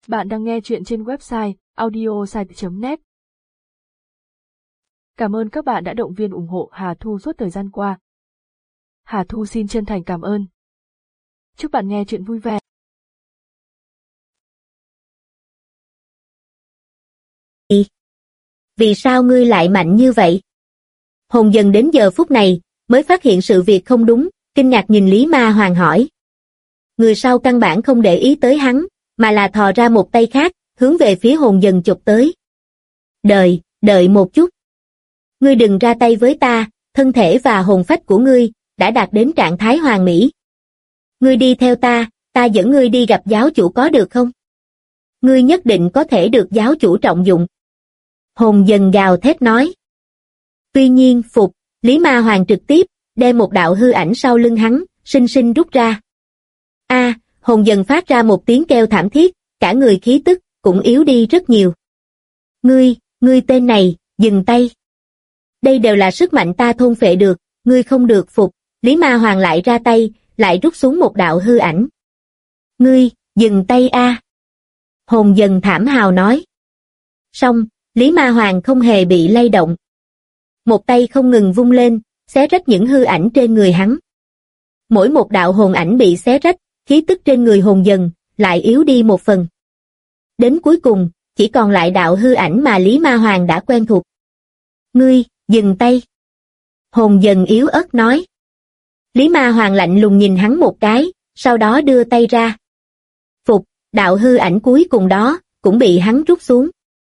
Bạn đang nghe chuyện trên website audiosite.net. Cảm ơn các bạn đã động viên ủng hộ Hà Thu suốt thời gian qua. Hà Thu xin chân thành cảm ơn. Chúc bạn nghe chuyện vui vẻ. Vì sao ngươi lại mạnh như vậy? Hồn dần đến giờ phút này, mới phát hiện sự việc không đúng, kinh ngạc nhìn Lý Ma Hoàng hỏi. Người sau căn bản không để ý tới hắn, mà là thò ra một tay khác, hướng về phía hồn dần chụp tới. Đợi một chút. Ngươi đừng ra tay với ta, thân thể và hồn phách của ngươi đã đạt đến trạng thái hoàn mỹ. Ngươi đi theo ta, ta dẫn ngươi đi gặp giáo chủ có được không? Ngươi nhất định có thể được giáo chủ trọng dụng. Hồn dần gào thét nói. Tuy nhiên, phục, Lý Ma Hoàng trực tiếp đem một đạo hư ảnh sau lưng hắn, sinh sinh rút ra. Hồn dần phát ra một tiếng kêu thảm thiết, cả người khí tức cũng yếu đi rất nhiều. Ngươi tên này, dừng tay. Đây đều là sức mạnh ta thôn phệ được, ngươi không được phục. Lý Ma Hoàng lại ra tay, lại rút xuống một đạo hư ảnh. Ngươi, dừng tay a. Hồn dần thảm hào nói. Song, Lý Ma Hoàng không hề bị lay động. Một tay không ngừng vung lên, xé rách những hư ảnh trên người hắn. Mỗi một đạo hồn ảnh bị xé rách, khí tức trên người hồn dần lại yếu đi một phần. Đến cuối cùng, chỉ còn lại đạo hư ảnh mà Lý Ma Hoàng đã quen thuộc. Ngươi, dừng tay. Hồn dần yếu ớt nói. Lý Ma Hoàng lạnh lùng nhìn hắn một cái, sau đó đưa tay ra. Phục, đạo hư ảnh cuối cùng đó, cũng bị hắn rút xuống.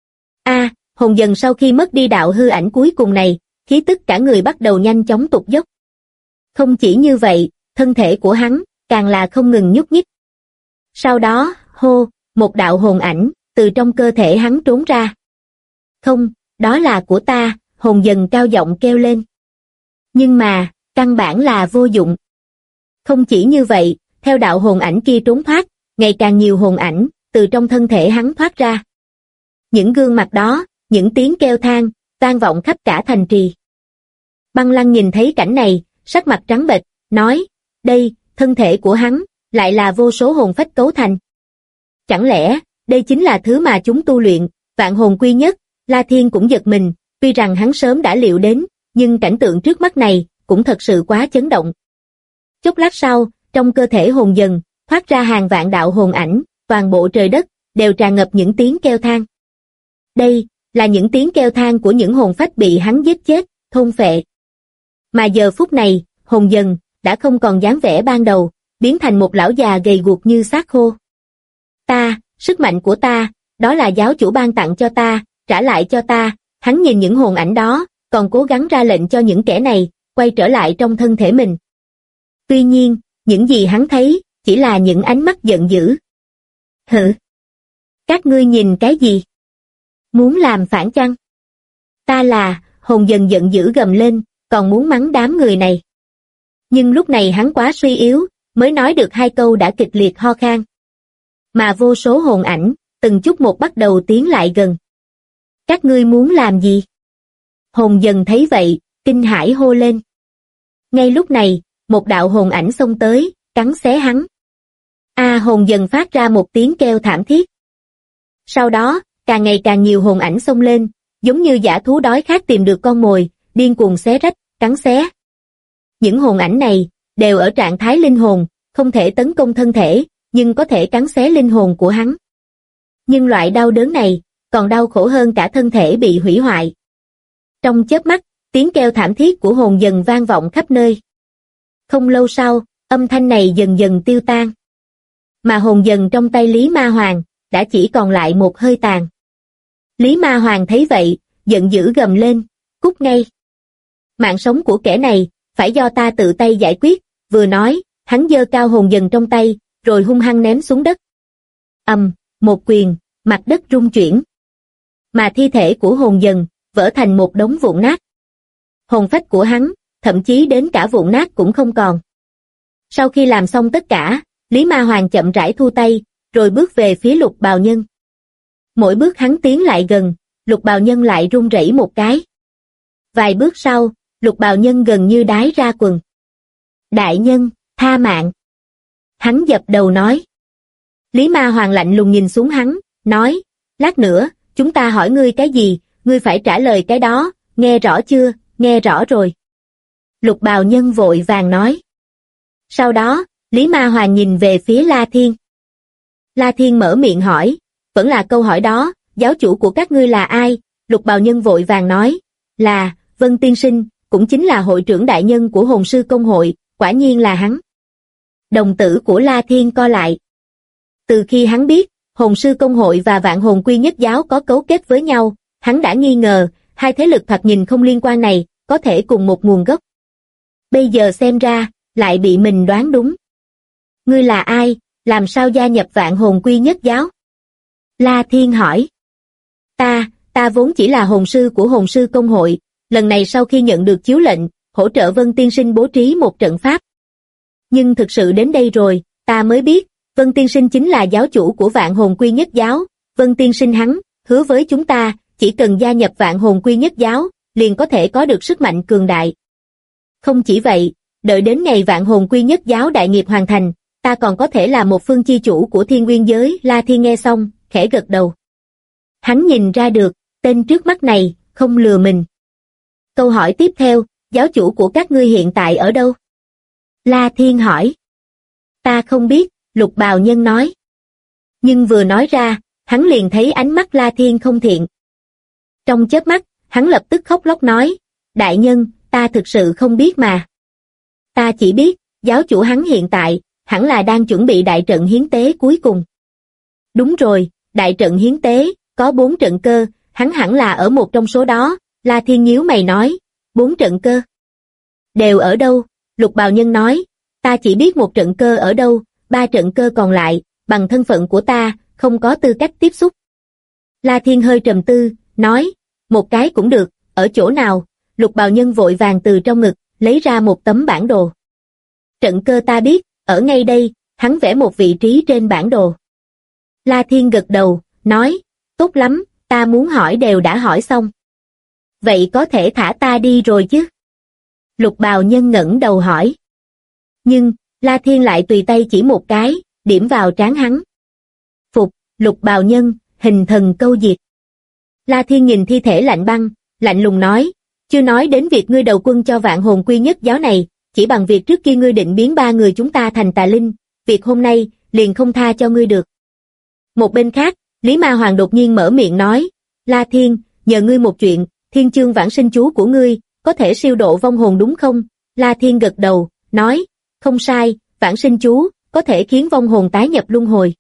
Hồn dần sau khi mất đi đạo hư ảnh cuối cùng này, khí tức cả người bắt đầu nhanh chóng tụt dốc. Không chỉ như vậy, thân thể của hắn càng là không ngừng nhúc nhích. Sau đó, một đạo hồn ảnh từ trong cơ thể hắn trốn ra. Không, đó là của ta, hồn dần cao giọng kêu lên. Nhưng mà, căn bản là vô dụng. Không chỉ như vậy, theo đạo hồn ảnh kia trốn thoát, ngày càng nhiều hồn ảnh từ trong thân thể hắn thoát ra. Những gương mặt đó, những tiếng kêu than, vang vọng khắp cả thành trì. Băng Lăng nhìn thấy cảnh này, sắc mặt trắng bệch, nói, đây, thân thể của hắn, lại là vô số hồn phách cấu thành. Chẳng lẽ, đây chính là thứ mà chúng tu luyện, vạn hồn quy nhất? La Thiên cũng giật mình, tuy rằng hắn sớm đã liệu đến, nhưng cảnh tượng trước mắt này, cũng thật sự quá chấn động. Chốc lát sau, trong cơ thể hồn dần, thoát ra hàng vạn đạo hồn ảnh, toàn bộ trời đất, đều tràn ngập những tiếng kêu than. Đây, là những tiếng kêu than của những hồn phách bị hắn giết chết, thôn phệ. Mà giờ phút này, hồn dần đã không còn dáng vẻ ban đầu, biến thành một lão già gầy guộc như xác khô. Sức mạnh của ta, đó là giáo chủ ban tặng cho ta, trả lại cho ta. Hắn nhìn những hồn ảnh đó, còn cố gắng ra lệnh cho những kẻ này quay trở lại trong thân thể mình. Tuy nhiên, những gì hắn thấy chỉ là những ánh mắt giận dữ. Hử? Các ngươi nhìn cái gì? Muốn làm phản chăng? Ta là, hồn dần giận dữ gầm lên, còn muốn mắng đám người này. Nhưng lúc này hắn quá suy yếu, mới nói được hai câu đã kịch liệt ho khan. Mà vô số hồn ảnh, từng chút một bắt đầu tiến lại gần. Các ngươi muốn làm gì? Hồn dần thấy vậy, kinh hãi hô lên. Ngay lúc này, một đạo hồn ảnh xông tới, cắn xé hắn. Hồn dần phát ra một tiếng kêu thảm thiết. Sau đó, càng ngày càng nhiều hồn ảnh xông lên, giống như dã thú đói khát tìm được con mồi, điên cuồng xé rách, cắn xé. Những hồn ảnh này, đều ở trạng thái linh hồn, không thể tấn công thân thể, nhưng có thể cắn xé linh hồn của hắn. Nhưng loại đau đớn này, còn đau khổ hơn cả thân thể bị hủy hoại. Trong chớp mắt, tiếng kêu thảm thiết của hồn dần vang vọng khắp nơi. Không lâu sau, âm thanh này dần dần tiêu tan. Mà hồn dần trong tay Lý Ma Hoàng, đã chỉ còn lại một hơi tàn. Lý Ma Hoàng thấy vậy, giận dữ gầm lên, cút ngay. Mạng sống của kẻ này, phải do ta tự tay giải quyết, vừa nói, hắn giơ cao hồn dần trong tay, rồi hung hăng ném xuống đất. Một quyền, mặt đất rung chuyển. Mà thi thể của hồn dần, vỡ thành một đống vụn nát. Hồn phách của hắn, thậm chí đến cả vụn nát cũng không còn. Sau khi làm xong tất cả, Lý Ma Hoàng chậm rãi thu tay, rồi bước về phía Lục Bào Nhân. Mỗi bước hắn tiến lại gần, Lục Bào Nhân lại run rẩy một cái. Vài bước sau, Lục Bào Nhân gần như đái ra quần. Đại nhân, tha mạng. Hắn dập đầu nói. Lý Ma Hoàng lạnh lùng nhìn xuống hắn, nói, lát nữa, chúng ta hỏi ngươi cái gì, ngươi phải trả lời cái đó, nghe rõ chưa, nghe rõ rồi. Lục bào nhân vội vàng nói. Sau đó, Lý Ma Hoàng nhìn về phía La Thiên. La Thiên mở miệng hỏi, vẫn là câu hỏi đó, giáo chủ của các ngươi là ai? Lục bào nhân vội vàng nói, là, Vân Tiên Sinh, cũng chính là hội trưởng đại nhân của Hồn Sư Công hội, quả nhiên là hắn. Đồng tử của La Thiên co lại. Từ khi hắn biết, Hồn Sư Công hội và Vạn Hồn Quy Nhất Giáo có cấu kết với nhau, hắn đã nghi ngờ, hai thế lực thoạt nhìn không liên quan này, có thể cùng một nguồn gốc. Bây giờ xem ra, lại bị mình đoán đúng. Ngươi là ai, làm sao gia nhập Vạn Hồn Quy Nhất Giáo? La Thiên hỏi. Ta vốn chỉ là hồn sư của Hồn Sư Công hội, lần này sau khi nhận được chiếu lệnh, hỗ trợ Vân Tiên Sinh bố trí một trận pháp. Nhưng thực sự đến đây rồi, ta mới biết, Vân Tiên Sinh chính là giáo chủ của Vạn Hồn Quy Nhất Giáo. Vân Tiên Sinh hắn, hứa với chúng ta, chỉ cần gia nhập Vạn Hồn Quy Nhất Giáo, liền có thể có được sức mạnh cường đại. Không chỉ vậy, đợi đến ngày Vạn Hồn Quy Nhất Giáo đại nghiệp hoàn thành, ta còn có thể là một phương chi chủ của Thiên Nguyên giới. La Thiên nghe xong, khẽ gật đầu. Hắn nhìn ra được, tên trước mắt này, không lừa mình. Câu hỏi tiếp theo, giáo chủ của các ngươi hiện tại ở đâu? La Thiên hỏi. Ta không biết, Lục bào nhân nói. Nhưng vừa nói ra, hắn liền thấy ánh mắt La Thiên không thiện. Trong chớp mắt, hắn lập tức khóc lóc nói, đại nhân, ta thực sự không biết mà. Ta chỉ biết, giáo chủ hắn hiện tại, hẳn là đang chuẩn bị đại trận hiến tế cuối cùng. Đúng rồi, đại trận hiến tế, có 4 trận cơ, hắn hẳn là ở một trong số đó. La Thiên nhíu mày nói, 4 trận cơ. Đều ở đâu? Lục bào nhân nói, ta chỉ biết một trận cơ ở đâu, 3 trận cơ còn lại, bằng thân phận của ta, không có tư cách tiếp xúc. La Thiên hơi trầm tư, nói, một cái cũng được, ở chỗ nào? Lục bào nhân vội vàng từ trong ngực, lấy ra một tấm bản đồ. Trận cơ ta biết, ở ngay đây, hắn vẽ một vị trí trên bản đồ. La Thiên gật đầu, nói, tốt lắm, ta muốn hỏi đều đã hỏi xong. Vậy có thể thả ta đi rồi chứ? Lục bào nhân ngẩng đầu hỏi. Nhưng, La Thiên lại tùy tay chỉ một cái, điểm vào trán hắn. Phục, Lục bào nhân, hình thần câu diệt. La Thiên nhìn thi thể lạnh băng, lạnh lùng nói, chưa nói đến việc ngươi đầu quân cho Vạn Hồn Quy Nhất Giáo này, chỉ bằng việc trước kia ngươi định biến 3 người chúng ta thành tà linh, việc hôm nay, liền không tha cho ngươi được. Một bên khác, Lý Ma Hoàng đột nhiên mở miệng nói, La Thiên, nhờ ngươi một chuyện, Thiên Chương Vãng Sinh Chú của ngươi, có thể siêu độ vong hồn đúng không? La Thiên gật đầu, nói, không sai, Vãng Sinh Chú, có thể khiến vong hồn tái nhập luân hồi.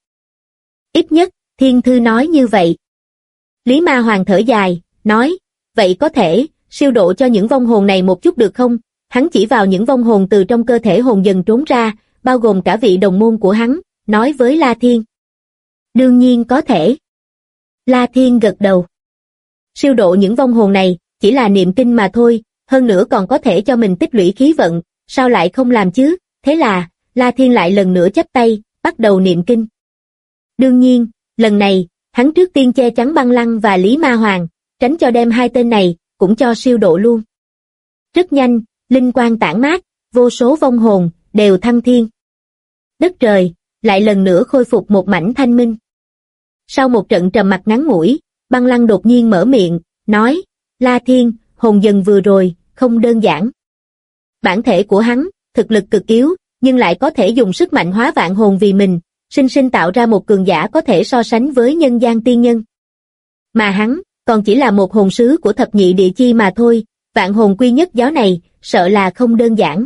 Ít nhất, Thiên Thư nói như vậy. Lý Ma Hoàng thở dài, nói, vậy có thể, siêu độ cho những vong hồn này một chút được không? Hắn chỉ vào những vong hồn từ trong cơ thể hồn dần trốn ra, bao gồm cả vị đồng môn của hắn, nói với La Thiên. Đương nhiên có thể. La Thiên gật đầu. Siêu độ những vong hồn này, chỉ là niệm kinh mà thôi, hơn nữa còn có thể cho mình tích lũy khí vận, sao lại không làm chứ? Thế là, La Thiên lại lần nữa chắp tay, bắt đầu niệm kinh. Đương nhiên, lần này, hắn trước tiên che chắn Băng Lăng và Lý Ma Hoàng, tránh cho đem hai tên này, cũng cho siêu độ luôn. Rất nhanh, linh quang tản mát, vô số vong hồn, đều thăng thiên. Đất trời, lại lần nữa khôi phục một mảnh thanh minh. Sau một trận trầm mặc ngắn ngủi, Băng Lăng đột nhiên mở miệng, nói, La Thiên, hồn dần vừa rồi, không đơn giản. Bản thể của hắn, thực lực cực yếu, nhưng lại có thể dùng sức mạnh hóa vạn hồn vì mình, sinh sinh tạo ra một cường giả có thể so sánh với nhân gian tiên nhân. Mà hắn, còn chỉ là một hồn sứ của thập nhị địa chi mà thôi, Vạn Hồn Quy Nhất Giáo này, sợ là không đơn giản.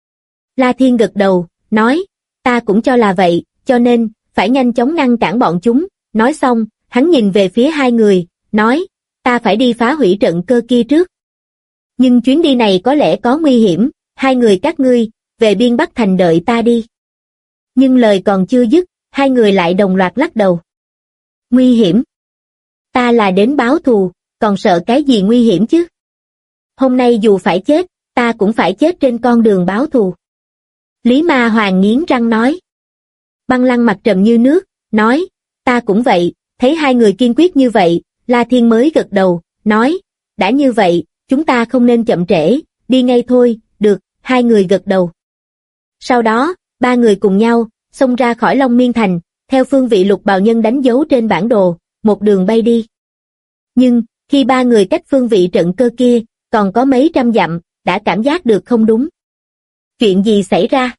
La Thiên gật đầu, nói, ta cũng cho là vậy, cho nên, phải nhanh chóng ngăn cản bọn chúng. Nói xong, hắn nhìn về phía hai người, nói, ta phải đi phá hủy trận cơ kia trước. Nhưng chuyến đi này có lẽ có nguy hiểm, hai người các ngươi, về biên Bắc Thành đợi ta đi. Nhưng lời còn chưa dứt, hai người lại đồng loạt lắc đầu. Nguy hiểm? Ta là đến báo thù, còn sợ cái gì nguy hiểm chứ? Hôm nay dù phải chết, ta cũng phải chết trên con đường báo thù. Lý Ma Hoàng nghiến răng nói. Băng Lăng mặt trầm như nước, nói, ta cũng vậy, thấy hai người kiên quyết như vậy, La Thiên mới gật đầu, nói, đã như vậy, chúng ta không nên chậm trễ, đi ngay thôi, được, hai người gật đầu. Sau đó, ba người cùng nhau, xông ra khỏi Long Miên Thành, theo phương vị Lục bào nhân đánh dấu trên bản đồ, một đường bay đi. Nhưng, khi ba người cách phương vị trận cơ kia, còn có mấy trăm dặm, đã cảm giác được không đúng. Chuyện gì xảy ra?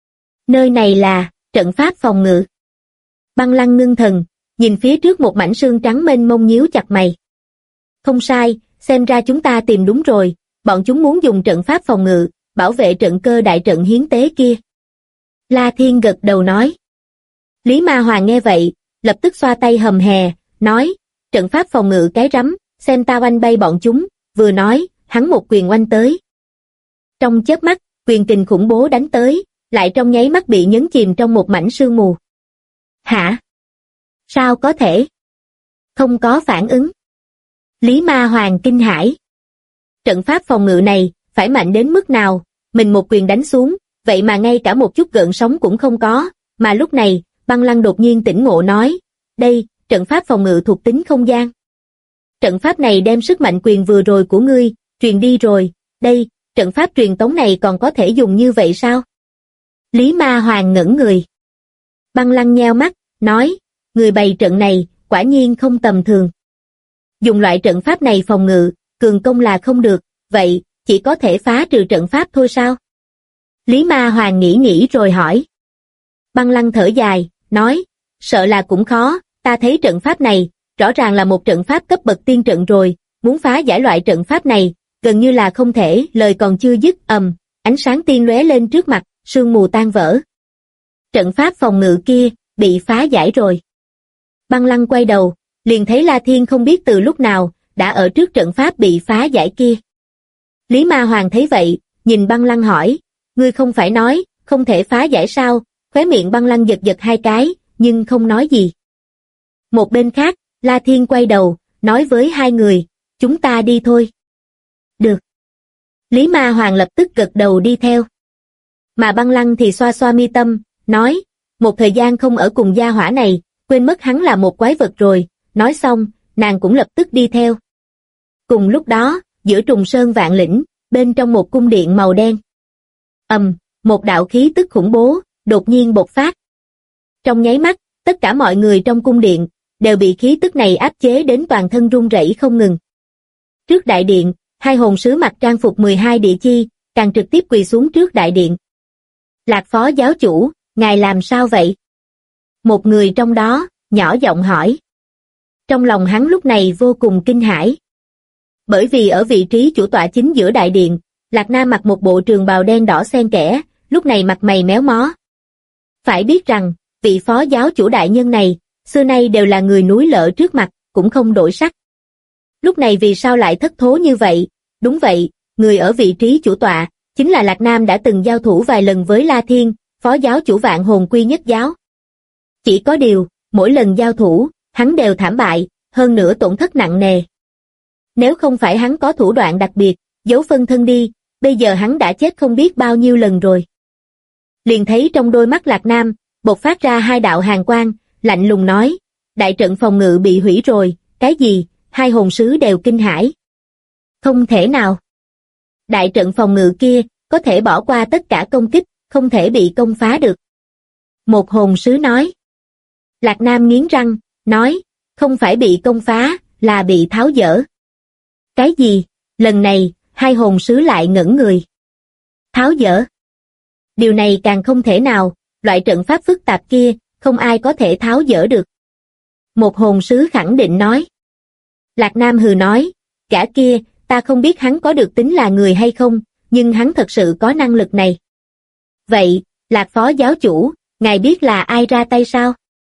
Nơi này là trận pháp phòng ngự. Băng Lăng ngưng thần, nhìn phía trước một mảnh sương trắng mênh mông nhíu chặt mày. Không sai, xem ra chúng ta tìm đúng rồi, bọn chúng muốn dùng trận pháp phòng ngự, bảo vệ trận cơ đại trận hiến tế kia. La Thiên gật đầu nói. Lý Ma Hoàng nghe vậy, lập tức xoa tay hầm hè, nói, trận pháp phòng ngự cái rắm, xem tao oanh bay bọn chúng, vừa nói, hắn một quyền oanh tới. Trong chớp mắt, quyền kình khủng bố đánh tới, lại trong nháy mắt bị nhấn chìm trong một mảnh sương mù. Hả? Sao có thể? Không có phản ứng. Lý Ma Hoàng kinh hãi. Trận pháp phòng ngự này, phải mạnh đến mức nào, mình một quyền đánh xuống, vậy mà ngay cả một chút gợn sóng cũng không có, mà lúc này, Băng Lăng đột nhiên tỉnh ngộ nói, đây, trận pháp phòng ngự thuộc tính không gian. Trận pháp này đem sức mạnh quyền vừa rồi của ngươi, truyền đi rồi, đây, trận pháp truyền tống này còn có thể dùng như vậy sao? Lý Ma Hoàng ngẩn người. Băng Lăng nheo mắt, nói, người bày trận này, quả nhiên không tầm thường. Dùng loại trận pháp này phòng ngự, cường công là không được, vậy, chỉ có thể phá trừ trận pháp thôi sao? Lý Ma Hoàng nghĩ rồi hỏi. Băng Lăng thở dài, nói, sợ là cũng khó, ta thấy trận pháp này, rõ ràng là một trận pháp cấp bậc tiên trận rồi, muốn phá giải loại trận pháp này, gần như là không thể, lời còn chưa dứt, ánh sáng tiên lóe lên trước mặt, sương mù tan vỡ. Trận pháp phòng ngự kia, bị phá giải rồi. Băng Lăng quay đầu, liền thấy La Thiên không biết từ lúc nào, đã ở trước trận pháp bị phá giải kia. Lý Ma Hoàng thấy vậy, nhìn Băng Lăng hỏi, ngươi không phải nói, không thể phá giải sao, khóe miệng Băng Lăng giật giật hai cái, nhưng không nói gì. Một bên khác, La Thiên quay đầu, nói với hai người, chúng ta đi thôi. Được. Lý Ma Hoàng lập tức gật đầu đi theo. Mà Băng Lăng thì xoa xoa mi tâm, nói, một thời gian không ở cùng gia hỏa này, quên mất hắn là một quái vật rồi, nói xong, nàng cũng lập tức đi theo. Cùng lúc đó, giữa Trùng Sơn Vạn Lĩnh, bên trong một cung điện màu đen. Một đạo khí tức khủng bố, đột nhiên bộc phát. Trong nháy mắt, tất cả mọi người trong cung điện, đều bị khí tức này áp chế đến toàn thân run rẩy không ngừng. Trước đại điện, hai hồn sứ mặc trang phục 12 địa chi, càng trực tiếp quỳ xuống trước đại điện. Lạc Phó giáo chủ, ngài làm sao vậy? Một người trong đó, nhỏ giọng hỏi. Trong lòng hắn lúc này vô cùng kinh hãi. Bởi vì ở vị trí chủ tọa chính giữa đại điện, Lạc Nam mặc một bộ trường bào đen đỏ xen kẽ, lúc này mặt mày méo mó. Phải biết rằng, vị phó giáo chủ đại nhân này, xưa nay đều là người núi lở trước mặt, cũng không đổi sắc. Lúc này vì sao lại thất thố như vậy? Đúng vậy, người ở vị trí chủ tọa, chính là Lạc Nam đã từng giao thủ vài lần với La Thiên, phó giáo chủ Vạn Hồn Quy Nhất giáo. Chỉ có điều, mỗi lần giao thủ, hắn đều thảm bại, hơn nữa tổn thất nặng nề. Nếu không phải hắn có thủ đoạn đặc biệt, giấu phân thân đi, bây giờ hắn đã chết không biết bao nhiêu lần rồi. Liền thấy trong đôi mắt Lạc Nam, bộc phát ra hai đạo hàn quang, lạnh lùng nói, đại trận phòng ngự bị hủy rồi, cái gì? Hai hồn sứ đều kinh hãi. Không thể nào. Đại trận phòng ngự kia, có thể bỏ qua tất cả công kích, không thể bị công phá được. Một hồn sứ nói. Lạc Nam nghiến răng, nói, không phải bị công phá, là bị tháo dỡ. Cái gì? Lần này, hai hồn sứ lại ngẩn người. Tháo dỡ? Điều này càng không thể nào, loại trận pháp phức tạp kia, không ai có thể tháo dỡ được. Một hồn sứ khẳng định nói. Lạc Nam hừ nói, gã kia, ta không biết hắn có được tính là người hay không, nhưng hắn thật sự có năng lực này. Vậy, Lạc phó giáo chủ, ngài biết là ai ra tay sao?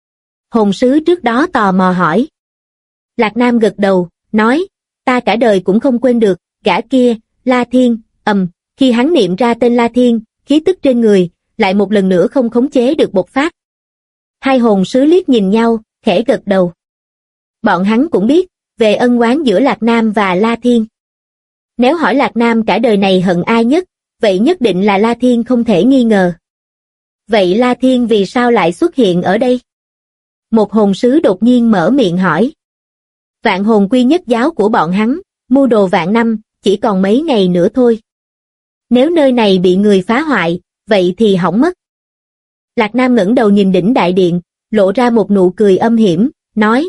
Hồn sứ trước đó tò mò hỏi. Lạc Nam gật đầu, nói, ta cả đời cũng không quên được, gã kia, La Thiên, khi hắn niệm ra tên La Thiên, khí tức trên người, lại một lần nữa không khống chế được bộc phát. Hai hồn sứ liếc nhìn nhau, khẽ gật đầu. Bọn hắn cũng biết, về ân oán giữa Lạc Nam và La Thiên. Nếu hỏi Lạc Nam cả đời này hận ai nhất, vậy nhất định là La Thiên không thể nghi ngờ. Vậy La Thiên vì sao lại xuất hiện ở đây? Một hồn sứ đột nhiên mở miệng hỏi. Vạn hồn quy nhất giáo của bọn hắn, mưu đồ vạn năm, chỉ còn mấy ngày nữa thôi. Nếu nơi này bị người phá hoại, vậy thì hỏng mất. Lạc Nam ngẩng đầu nhìn đỉnh đại điện, lộ ra một nụ cười âm hiểm, nói,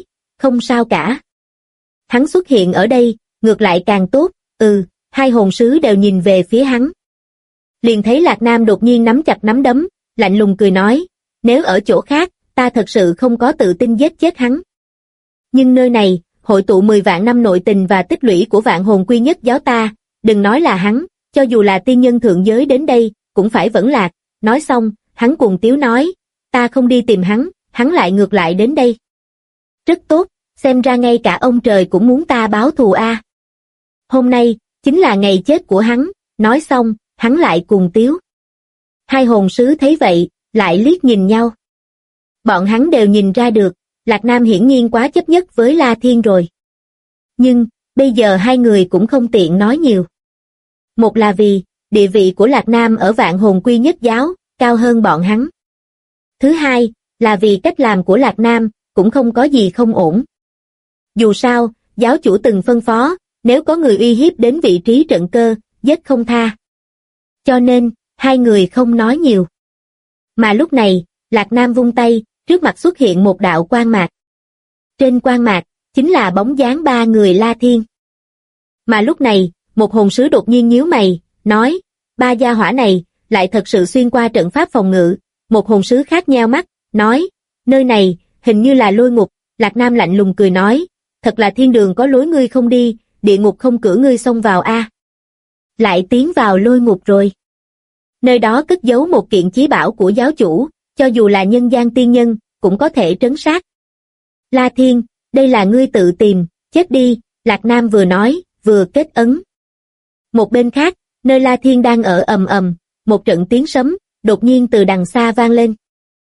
không sao cả. Hắn xuất hiện ở đây, ngược lại càng tốt, hai hồn sứ đều nhìn về phía hắn. Liền thấy Lạc Nam đột nhiên nắm chặt nắm đấm, lạnh lùng cười nói, nếu ở chỗ khác, ta thật sự không có tự tin giết chết hắn. Nhưng nơi này, hội tụ 10 vạn năm nội tình và tích lũy của vạn hồn quy nhất giáo ta, đừng nói là hắn, cho dù là tiên nhân thượng giới đến đây, cũng phải vẫn lạc. Nói xong, hắn cuồng tiếu nói, ta không đi tìm hắn, hắn lại ngược lại đến đây. Rất tốt, xem ra ngay cả ông trời cũng muốn ta báo thù a. Hôm nay, chính là ngày chết của hắn, nói xong, hắn lại cuồng tiếu. Hai hồn sứ thấy vậy, lại liếc nhìn nhau. Bọn hắn đều nhìn ra được, Lạc Nam hiển nhiên quá chấp nhất với La Thiên rồi. Nhưng, bây giờ hai người cũng không tiện nói nhiều. Một là vì, địa vị của Lạc Nam ở vạn hồn quy nhất giáo, cao hơn bọn hắn. Thứ hai, là vì cách làm của Lạc Nam, cũng không có gì không ổn. Dù sao, giáo chủ từng phân phó, nếu có người uy hiếp đến vị trí trận cơ, giết không tha. Cho nên, hai người không nói nhiều. Mà lúc này, Lạc Nam vung tay, trước mặt xuất hiện một đạo quang mạc. Trên quang mạc, chính là bóng dáng ba người La Thiên. Mà lúc này, một hồn sứ đột nhiên nhíu mày, nói, ba gia hỏa này, lại thật sự xuyên qua trận pháp phòng ngự. Một hồn sứ khác nheo mắt, nói, nơi này, hình như là lôi ngục. Lạc Nam lạnh lùng cười nói, thật là thiên đường có lối ngươi không đi, địa ngục không cửa ngươi xông vào a. Lại tiến vào lôi ngục rồi. Nơi đó cất giấu một kiện chí bảo của giáo chủ, cho dù là nhân gian tiên nhân, cũng có thể trấn sát. La Thiên, đây là ngươi tự tìm, chết đi, Lạc Nam vừa nói, vừa kết ấn. Một bên khác, nơi La Thiên đang ở ầm ầm, một trận tiếng sấm, đột nhiên từ đằng xa vang lên.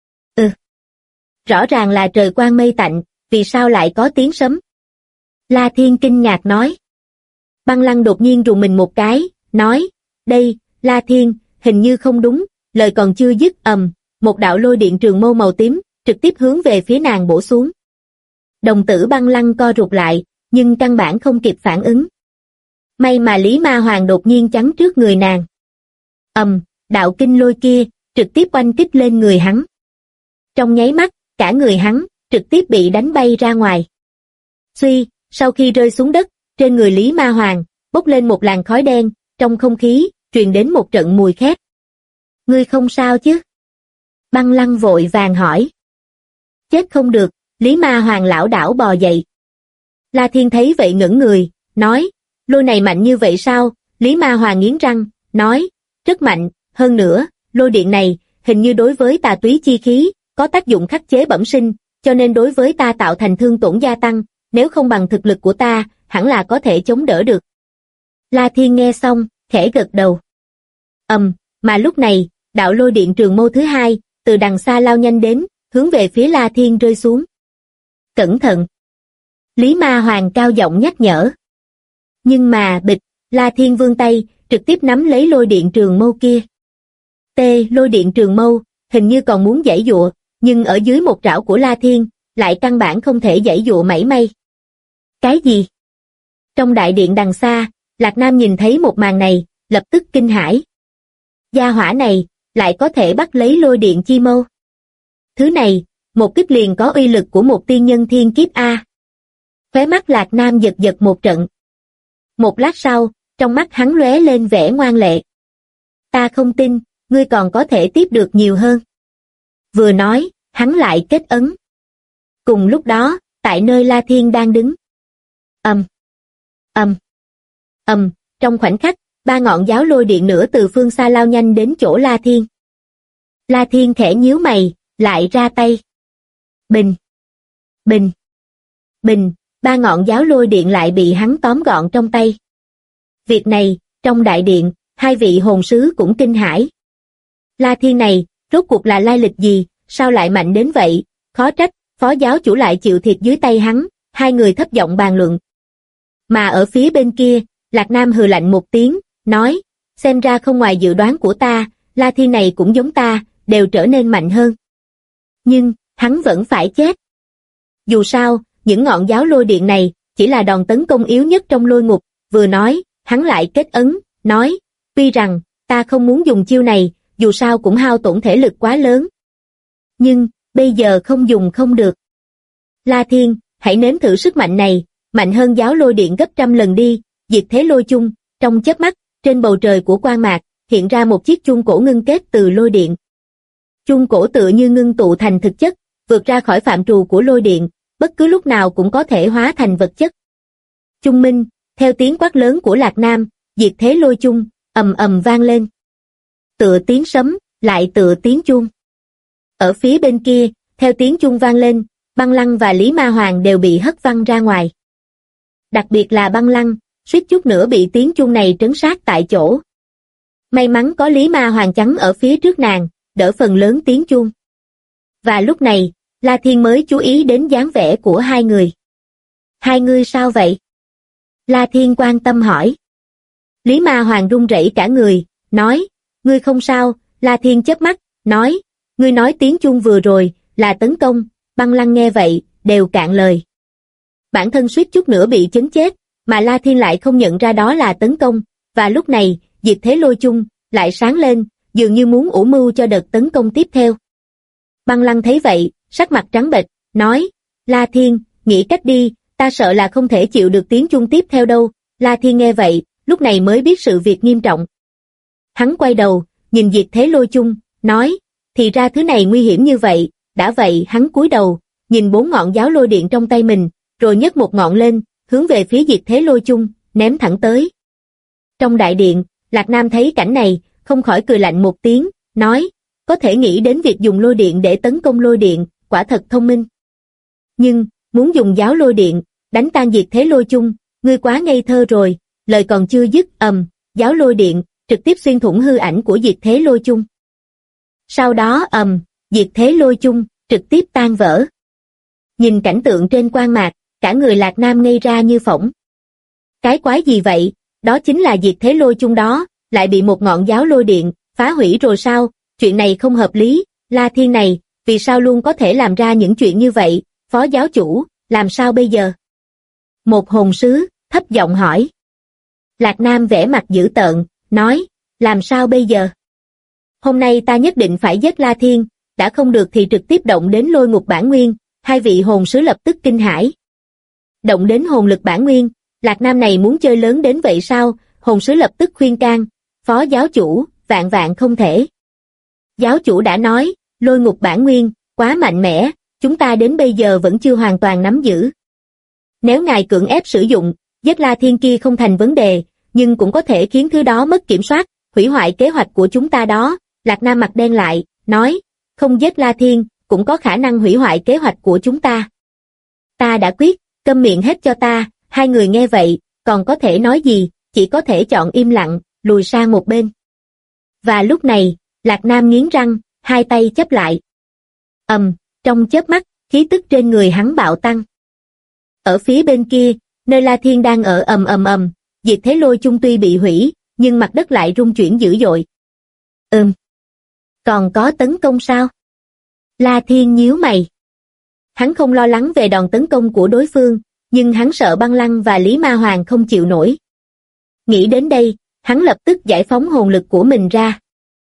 Rõ ràng là trời quang mây tạnh, vì sao lại có tiếng sấm? La Thiên kinh ngạc nói. Băng Lăng đột nhiên rùng mình một cái, nói, đây, La Thiên, hình như không đúng, lời còn chưa dứt một đạo lôi điện trường mâu màu tím, trực tiếp hướng về phía nàng bổ xuống. Đồng tử Băng Lăng co rụt lại, nhưng căn bản không kịp phản ứng. May mà Lý Ma Hoàng đột nhiên chắn trước người nàng. Đạo kinh lôi kia, trực tiếp oanh kích lên người hắn. Trong nháy mắt, cả người hắn, trực tiếp bị đánh bay ra ngoài. Suy, sau khi rơi xuống đất, trên người Lý Ma Hoàng, bốc lên một làn khói đen, trong không khí, truyền đến một trận mùi khét. Ngươi không sao chứ? Băng Lăng vội vàng hỏi. Chết không được, Lý Ma Hoàng lảo đảo bò dậy. La Thiên thấy vậy ngẩng người, nói, lôi này mạnh như vậy sao? Lý Ma Hoàng nghiến răng, nói, rất mạnh, hơn nữa, lôi điện này, hình như đối với tà túy chi khí, có tác dụng khắc chế bẩm sinh, cho nên đối với ta tạo thành thương tổn gia tăng, nếu không bằng thực lực của ta, hẳn là có thể chống đỡ được. La Thiên nghe xong, khẽ gật đầu. Mà lúc này, đạo lôi điện trường mâu thứ hai, từ đằng xa lao nhanh đến, hướng về phía La Thiên rơi xuống. Cẩn thận! Lý Ma Hoàng cao giọng nhắc nhở. Nhưng mà bịch, La Thiên vươn tay, trực tiếp nắm lấy lôi điện trường mâu kia. Lôi điện trường mâu, hình như còn muốn giãy giụa, nhưng ở dưới một trảo của La Thiên, lại căn bản không thể giãy giụa mảy may. Cái gì? Trong đại điện đằng xa, Lạc Nam nhìn thấy một màn này, lập tức kinh hãi. Gia hỏa này, lại có thể bắt lấy lôi điện chi mâu. Thứ này, một kích liền có uy lực của một tiên nhân thiên kiếp A. Khóe mắt Lạc Nam giật giật một trận. Một lát sau, trong mắt hắn lóe lên vẻ ngoan lệ. Ta không tin, ngươi còn có thể tiếp được nhiều hơn. Vừa nói, hắn lại kết ấn. Cùng lúc đó, tại nơi La Thiên đang đứng. Trong khoảnh khắc, ba ngọn giáo lôi điện nữa từ phương xa lao nhanh đến chỗ La Thiên. La Thiên khẽ nhíu mày, lại ra tay. Bình! Bình! Bình! Ba ngọn giáo lôi điện lại bị hắn tóm gọn trong tay. Việc này, trong đại điện, hai vị hồn sứ cũng kinh hãi. La Thiên này, rốt cuộc là lai lịch gì, sao lại mạnh đến vậy, khó trách, phó giáo chủ lại chịu thiệt dưới tay hắn, hai người thấp giọng bàn luận. Mà ở phía bên kia, Lạc Nam hừ lạnh một tiếng, nói, xem ra không ngoài dự đoán của ta, La Thiên này cũng giống ta, đều trở nên mạnh hơn. Nhưng, hắn vẫn phải chết. Dù sao, những ngọn giáo lôi điện này, chỉ là đòn tấn công yếu nhất trong lôi ngục, vừa nói, hắn lại kết ấn, nói, tuy rằng, ta không muốn dùng chiêu này, dù sao cũng hao tổn thể lực quá lớn. Nhưng, bây giờ không dùng không được. La Thiên, hãy nếm thử sức mạnh này, mạnh hơn giáo lôi điện gấp trăm lần đi, diệt thế lôi chung. Trong chớp mắt, trên bầu trời của Quan Mạc, hiện ra một chiếc chuông cổ ngưng kết từ lôi điện. Chuông cổ tựa như ngưng tụ thành thực chất, vượt ra khỏi phạm trù của lôi điện, bất cứ lúc nào cũng có thể hóa thành vật chất. Chung minh, theo tiếng quát lớn của Lạc Nam, diệt thế lôi chung, ầm ầm vang lên. Tựa tiếng sấm, lại tựa tiếng chuông. Ở phía bên kia, theo tiếng chuông vang lên, Băng Lăng và Lý Ma Hoàng đều bị hất văng ra ngoài. Đặc biệt là Băng Lăng, suýt chút nữa bị tiếng chuông này trấn sát tại chỗ. May mắn có Lý Ma Hoàng chắn ở phía trước nàng, đỡ phần lớn tiếng chuông. Và lúc này, La Thiên mới chú ý đến dáng vẻ của hai người. Hai người sao vậy? La Thiên quan tâm hỏi. Lý Ma Hoàng run rẩy cả người, nói, ngươi không sao. La Thiên chớp mắt, nói, ngươi nói tiếng chuông vừa rồi là tấn công. Băng Lăng nghe vậy, đều cạn lời. Bản thân suýt chút nữa bị chấn chết, mà La Thiên lại không nhận ra đó là tấn công, và lúc này, diệt thế lôi chung lại sáng lên, dường như muốn ủ mưu cho đợt tấn công tiếp theo. Băng Lăng thấy vậy, sắc mặt trắng bệch, nói, La Thiên, nghĩ cách đi, ta sợ là không thể chịu được tiếng chuông tiếp theo đâu. La Thiên nghe vậy, lúc này mới biết sự việc nghiêm trọng. Hắn quay đầu, nhìn diệt thế lôi chung, nói, thì ra thứ này nguy hiểm như vậy. Đã vậy hắn cúi đầu, nhìn 4 ngọn giáo lôi điện trong tay mình, rồi nhấc một ngọn lên, hướng về phía diệt thế lôi chung, ném thẳng tới. Trong đại điện, Lạc Nam thấy cảnh này, không khỏi cười lạnh một tiếng, nói, có thể nghĩ đến việc dùng lôi điện để tấn công lôi điện, quả thật thông minh. Nhưng, muốn dùng giáo lôi điện, đánh tan diệt thế lôi chung, ngươi quá ngây thơ rồi. Lời còn chưa dứt, giáo lôi điện, trực tiếp xuyên thủng hư ảnh của diệt thế lôi chung. Sau đó diệt thế lôi chung, trực tiếp tan vỡ. Nhìn cảnh tượng trên quan mạc, cả người Lạc Nam ngây ra như phỗng. Cái quái gì vậy, đó chính là diệt thế lôi chung đó, lại bị một ngọn giáo lôi điện, phá hủy rồi sao, chuyện này không hợp lý, La Thiên này, vì sao luôn có thể làm ra những chuyện như vậy, phó giáo chủ, làm sao bây giờ? Một hồn sứ, thấp giọng hỏi. Lạc Nam vẻ mặt dữ tợn, nói, làm sao bây giờ? Hôm nay ta nhất định phải giết La Thiên, đã không được thì trực tiếp động đến lôi ngục bản nguyên. Hai vị hồn sứ lập tức kinh hãi. Động đến hồn lực bản nguyên, Lạc Nam này muốn chơi lớn đến vậy sao? Hồn sứ lập tức khuyên can, phó giáo chủ, vạn vạn không thể. Giáo chủ đã nói, lôi ngục bản nguyên, quá mạnh mẽ, chúng ta đến bây giờ vẫn chưa hoàn toàn nắm giữ. Nếu ngài cưỡng ép sử dụng, giết La Thiên kia không thành vấn đề, nhưng cũng có thể khiến thứ đó mất kiểm soát, hủy hoại kế hoạch của chúng ta đó. Lạc Nam mặt đen lại, nói, không giết La Thiên, cũng có khả năng hủy hoại kế hoạch của chúng ta. Ta đã quyết, câm miệng hết cho ta. Hai người nghe vậy, còn có thể nói gì, chỉ có thể chọn im lặng, lùi sang một bên. Và lúc này, Lạc Nam nghiến răng, hai tay chắp lại. Trong chớp mắt, khí tức trên người hắn bạo tăng. Ở phía bên kia, nơi La Thiên đang ở diệt thế lôi chung tuy bị hủy, nhưng mặt đất lại rung chuyển dữ dội. Còn có tấn công sao? La Thiên nhíu mày. Hắn không lo lắng về đòn tấn công của đối phương, nhưng hắn sợ Băng Lăng và Lý Ma Hoàng không chịu nổi. Nghĩ đến đây, hắn lập tức giải phóng hồn lực của mình ra.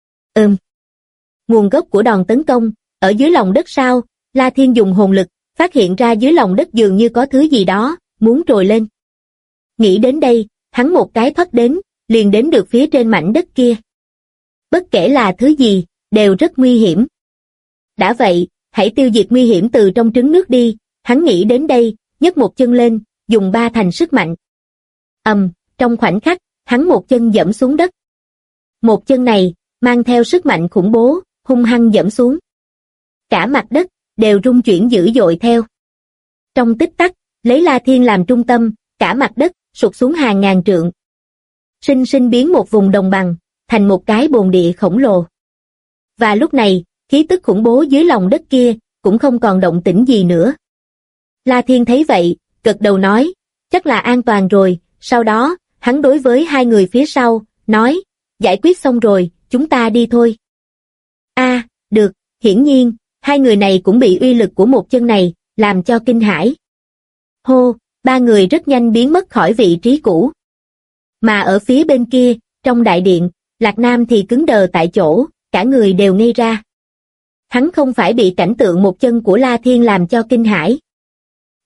Nguồn gốc của đòn tấn công, ở dưới lòng đất sao? La Thiên dùng hồn lực, phát hiện ra dưới lòng đất dường như có thứ gì đó, muốn trồi lên. Nghĩ đến đây, hắn một cái thoát đến, liền đến được phía trên mảnh đất kia. Bất kể là thứ gì, đều rất nguy hiểm. Đã vậy, hãy tiêu diệt nguy hiểm từ trong trứng nước đi. Hắn nghĩ đến đây, nhấc một chân lên, dùng 3 thành sức mạnh. Trong khoảnh khắc, hắn một chân giẫm xuống đất. Một chân này, mang theo sức mạnh khủng bố, hung hăng giẫm xuống. Cả mặt đất, đều rung chuyển dữ dội theo. Trong tích tắc, lấy La Thiên làm trung tâm, cả mặt đất, sụt xuống hàng ngàn trượng. Sinh sinh biến một vùng đồng bằng, thành một cái bồn địa khổng lồ. Và lúc này, khí tức khủng bố dưới lòng đất kia, cũng không còn động tĩnh gì nữa. La Thiên thấy vậy, gật đầu nói, chắc là an toàn rồi. Sau đó, hắn đối với hai người phía sau, nói, giải quyết xong rồi, chúng ta đi thôi. Được, hiển nhiên, hai người này cũng bị uy lực của một chân này, làm cho kinh hãi. Hô, 3 người rất nhanh biến mất khỏi vị trí cũ. Mà ở phía bên kia, trong đại điện, Lạc Nam thì cứng đờ tại chỗ, cả người đều ngây ra. Hắn không phải bị cảnh tượng một chân của La Thiên làm cho kinh hãi.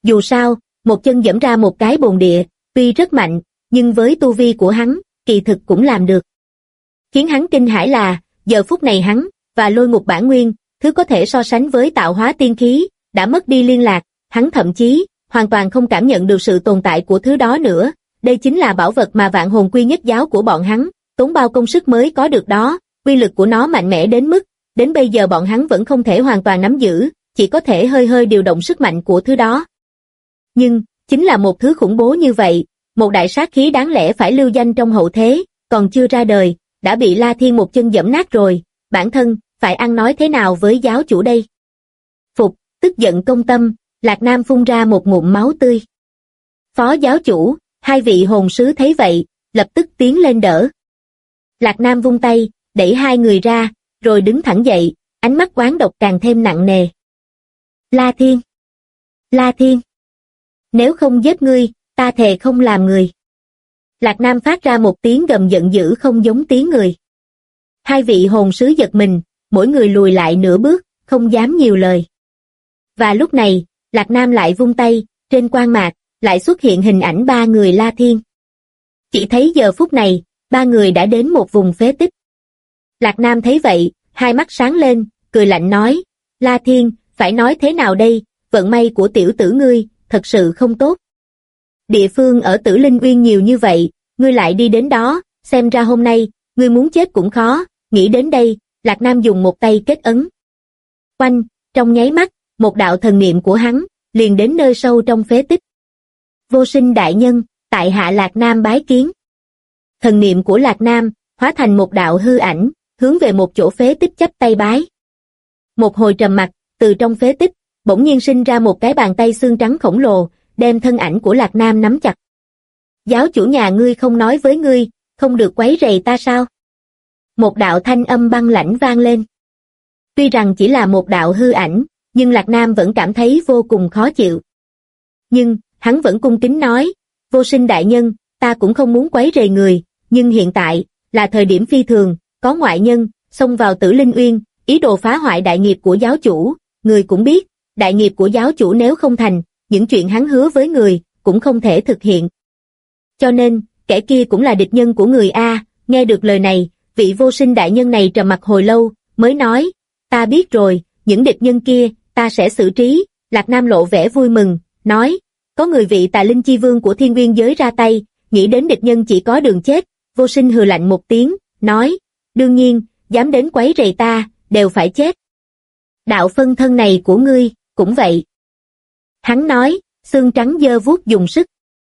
Dù sao, một chân giẫm ra một cái bồn địa, tuy rất mạnh, nhưng với tu vi của hắn, kỳ thực cũng làm được. Khiến hắn kinh hãi là, giờ phút này hắn, và lôi ngục bản nguyên, thứ có thể so sánh với tạo hóa tiên khí, đã mất đi liên lạc, hắn thậm chí, hoàn toàn không cảm nhận được sự tồn tại của thứ đó nữa. Đây chính là bảo vật mà vạn hồn quy nhất giáo của bọn hắn, tốn bao công sức mới có được đó, uy lực của nó mạnh mẽ đến mức, đến bây giờ bọn hắn vẫn không thể hoàn toàn nắm giữ, chỉ có thể hơi hơi điều động sức mạnh của thứ đó. Nhưng, chính là một thứ khủng bố như vậy, một đại sát khí đáng lẽ phải lưu danh trong hậu thế, còn chưa ra đời, đã bị La Thiên một chân giẫm nát rồi, bản thân, phải ăn nói thế nào với giáo chủ đây? Phục, tức giận công tâm, Lạc Nam phun ra một ngụm máu tươi. Phó giáo chủ, hai vị hồn sứ thấy vậy, lập tức tiến lên đỡ. Lạc Nam vung tay, đẩy hai người ra, rồi đứng thẳng dậy, ánh mắt oán độc càng thêm nặng nề. La Thiên! La Thiên! Nếu không giết ngươi, ta thề không làm người. Lạc Nam phát ra một tiếng gầm giận dữ không giống tiếng người. Hai vị hồn sứ giật mình, mỗi người lùi lại nửa bước, không dám nhiều lời. Và lúc này, Lạc Nam lại vung tay, trên quang mạc, lại xuất hiện hình ảnh ba người La Thiên. Chỉ thấy giờ phút này, ba người đã đến một vùng phế tích. Lạc Nam thấy vậy, hai mắt sáng lên, cười lạnh nói, La Thiên, phải nói thế nào đây, vận may của tiểu tử ngươi, thật sự không tốt. Địa phương ở Tử Linh Uyên nhiều như vậy, ngươi lại đi đến đó, xem ra hôm nay, ngươi muốn chết cũng khó, nghĩ đến đây, Lạc Nam dùng một tay kết ấn. Oanh, trong nháy mắt, một đạo thần niệm của hắn, liền đến nơi sâu trong phế tích. Vô Sinh đại nhân, tại hạ Lạc Nam bái kiến. Thần niệm của Lạc Nam, hóa thành một đạo hư ảnh, hướng về một chỗ phế tích chắp tay bái. Một hồi trầm mặc, từ trong phế tích, bỗng nhiên sinh ra một cái bàn tay xương trắng khổng lồ, đem thân ảnh của Lạc Nam nắm chặt. Giáo chủ nhà ngươi không nói với ngươi, không được quấy rầy ta sao? Một đạo thanh âm băng lãnh vang lên. Tuy rằng chỉ là một đạo hư ảnh, nhưng Lạc Nam vẫn cảm thấy vô cùng khó chịu. Nhưng, hắn vẫn cung kính nói, Vô Sinh đại nhân, ta cũng không muốn quấy rầy người, nhưng hiện tại, là thời điểm phi thường, có ngoại nhân, xông vào Tử Linh Uyên, ý đồ phá hoại đại nghiệp của giáo chủ, người cũng biết, đại nghiệp của giáo chủ nếu không thành, những chuyện hắn hứa với người, cũng không thể thực hiện. Cho nên, kẻ kia cũng là địch nhân của người A, nghe được lời này, vị Vô Sinh đại nhân này trầm mặc hồi lâu, mới nói, ta biết rồi, những địch nhân kia, ta sẽ xử trí. Lạc Nam lộ vẻ vui mừng, nói, có người vị Tà Linh Chi Vương của Thiên Nguyên giới ra tay, nghĩ đến địch nhân chỉ có đường chết. Vô Sinh hừ lạnh một tiếng, nói, đương nhiên, dám đến quấy rầy ta, đều phải chết. Đạo phân thân này của ngươi, cũng vậy. Hắn nói, xương trắng giơ vuốt dùng sức.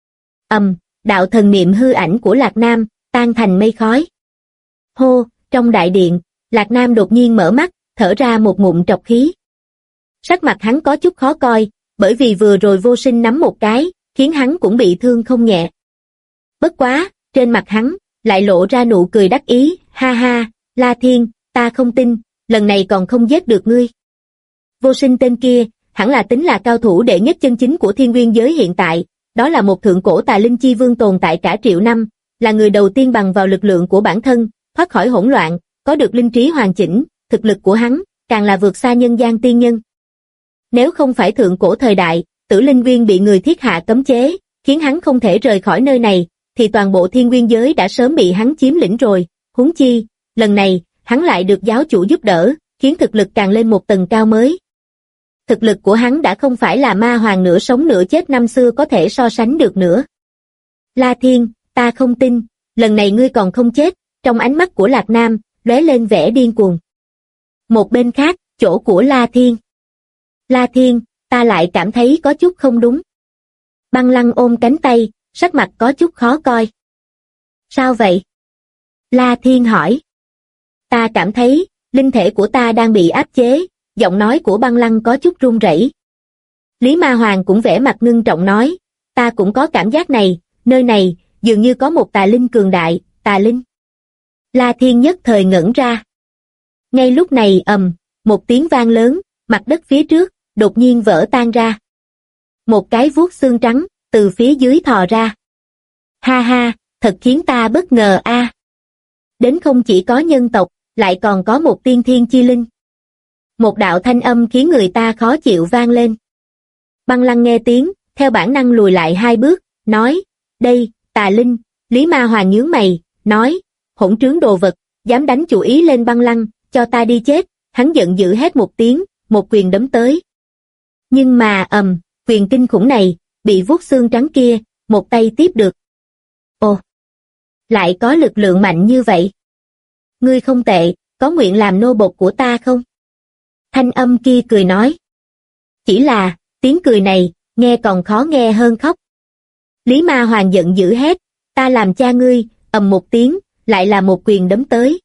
Đạo thần niệm hư ảnh của Lạc Nam, tan thành mây khói. Hô, trong đại điện, Lạc Nam đột nhiên mở mắt, thở ra một ngụm trọc khí. Sắc mặt hắn có chút khó coi, bởi vì vừa rồi Vô Sinh nắm một cái, khiến hắn cũng bị thương không nhẹ. Bất quá, trên mặt hắn, lại lộ ra nụ cười đắc ý, ha ha, La Thiên, ta không tin, lần này còn không giết được ngươi. Vô Sinh tên kia, hẳn là tính là cao thủ đệ nhất chân chính của Thiên Nguyên giới hiện tại, đó là một thượng cổ Tà Linh Chi Vương tồn tại cả triệu năm, là người đầu tiên bằng vào lực lượng của bản thân, thoát khỏi hỗn loạn, có được linh trí hoàn chỉnh, thực lực của hắn, càng là vượt xa nhân gian tiên nhân. Nếu không phải thượng cổ thời đại, Tử Linh Uyên bị người thiết hạ cấm chế, khiến hắn không thể rời khỏi nơi này, thì toàn bộ Thiên Nguyên giới đã sớm bị hắn chiếm lĩnh rồi, huống chi, lần này, hắn lại được giáo chủ giúp đỡ, khiến thực lực càng lên một tầng cao mới. Thực lực của hắn đã không phải là ma hoàng nửa sống nửa chết năm xưa có thể so sánh được nữa. La Thiên, ta không tin, lần này ngươi còn không chết, trong ánh mắt của Lạc Nam, lóe lên vẻ điên cuồng. Một bên khác, chỗ của La Thiên. La Thiên, ta lại cảm thấy có chút không đúng. Băng Lăng ôm cánh tay, sắc mặt có chút khó coi. Sao vậy? La Thiên hỏi. Ta cảm thấy, linh thể của ta đang bị áp chế, giọng nói của Băng Lăng có chút run rẩy. Lý Ma Hoàng cũng vẻ mặt ngưng trọng nói, ta cũng có cảm giác này, nơi này, dường như có một tà linh cường đại, tà linh. La Thiên nhất thời ngẩn ra. Ngay lúc này một tiếng vang lớn, mặt đất phía trước, đột nhiên vỡ tan ra. Một cái vuốt xương trắng, từ phía dưới thò ra. Ha ha, thật khiến ta bất ngờ a. Đến không chỉ có nhân tộc, lại còn có một tiên thiên chi linh. Một đạo thanh âm khiến người ta khó chịu vang lên. Băng Lăng nghe tiếng, theo bản năng lùi lại 2 bước, nói, đây, Tà Linh. Lý Ma Hoàng nhướng mày, nói, hỗn trướng đồ vật, dám đánh chủ ý lên Băng Lăng, cho ta đi chết. Hắn giận dữ hét một tiếng, một quyền đấm tới. Nhưng mà quyền kinh khủng này, bị vuốt xương trắng kia, một tay tiếp được. Ồ, lại có lực lượng mạnh như vậy. Ngươi không tệ, có nguyện làm nô bộc của ta không? Thanh âm kia cười nói. Chỉ là, tiếng cười này, nghe còn khó nghe hơn khóc. Lý Ma Hoàng giận dữ hét, ta làm cha ngươi, một tiếng, lại là một quyền đấm tới.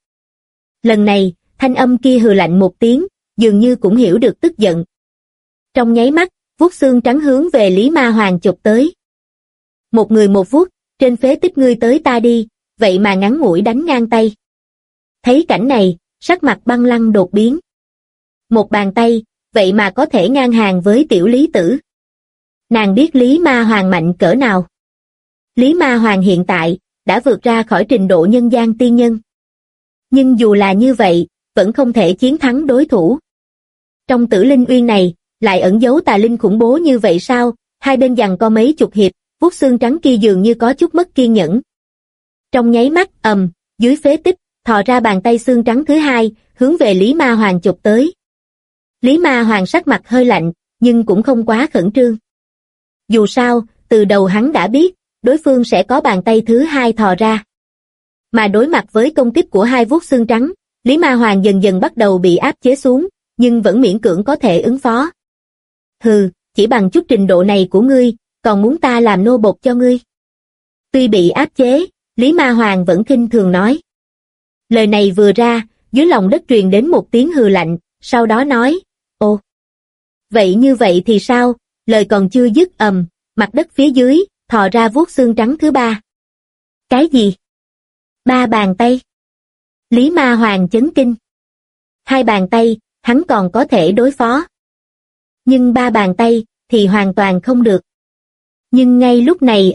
Lần này, thanh âm kia hừ lạnh một tiếng, dường như cũng hiểu được tức giận. Trong nháy mắt, vuốt xương trắng hướng về Lý Ma Hoàng chụp tới. Một người một vuốt, trên phế tích ngươi tới ta đi, vậy mà ngắn ngủi đánh ngang tay. Thấy cảnh này, sắc mặt Băng Lăng đột biến. Một bàn tay, vậy mà có thể ngang hàng với tiểu Lý Tử. Nàng biết Lý Ma Hoàng mạnh cỡ nào. Lý Ma Hoàng hiện tại, đã vượt ra khỏi trình độ nhân gian tiên nhân. Nhưng dù là như vậy, vẫn không thể chiến thắng đối thủ. Trong Tử Linh Uyên này, lại ẩn giấu tà linh khủng bố như vậy sao? Hai bên giằng co mấy chục hiệp, vuốt xương trắng kia dường như có chút mất kiên nhẫn. Trong nháy mắt, dưới phế tích, thò ra bàn tay xương trắng thứ hai, hướng về Lý Ma Hoàng chụp tới. Lý Ma Hoàng sắc mặt hơi lạnh, nhưng cũng không quá khẩn trương. Dù sao, từ đầu hắn đã biết, đối phương sẽ có bàn tay thứ hai thò ra. Mà đối mặt với công kích của hai vuốt xương trắng, Lý Ma Hoàng dần dần bắt đầu bị áp chế xuống, nhưng vẫn miễn cưỡng có thể ứng phó. Hừ, chỉ bằng chút trình độ này của ngươi, còn muốn ta làm nô bộc cho ngươi. Tuy bị áp chế, Lý Ma Hoàng vẫn khinh thường nói. Lời này vừa ra, dưới lòng đất truyền đến một tiếng hừ lạnh, sau đó nói, ồ. Vậy như vậy thì sao? Lời còn chưa dứt mặt đất phía dưới, thò ra vuốt xương trắng thứ ba. Cái gì? 3 bàn tay. Lý Ma Hoàng chấn kinh. 2 bàn tay, hắn còn có thể đối phó. Nhưng 3 bàn tay, thì hoàn toàn không được. Nhưng ngay lúc này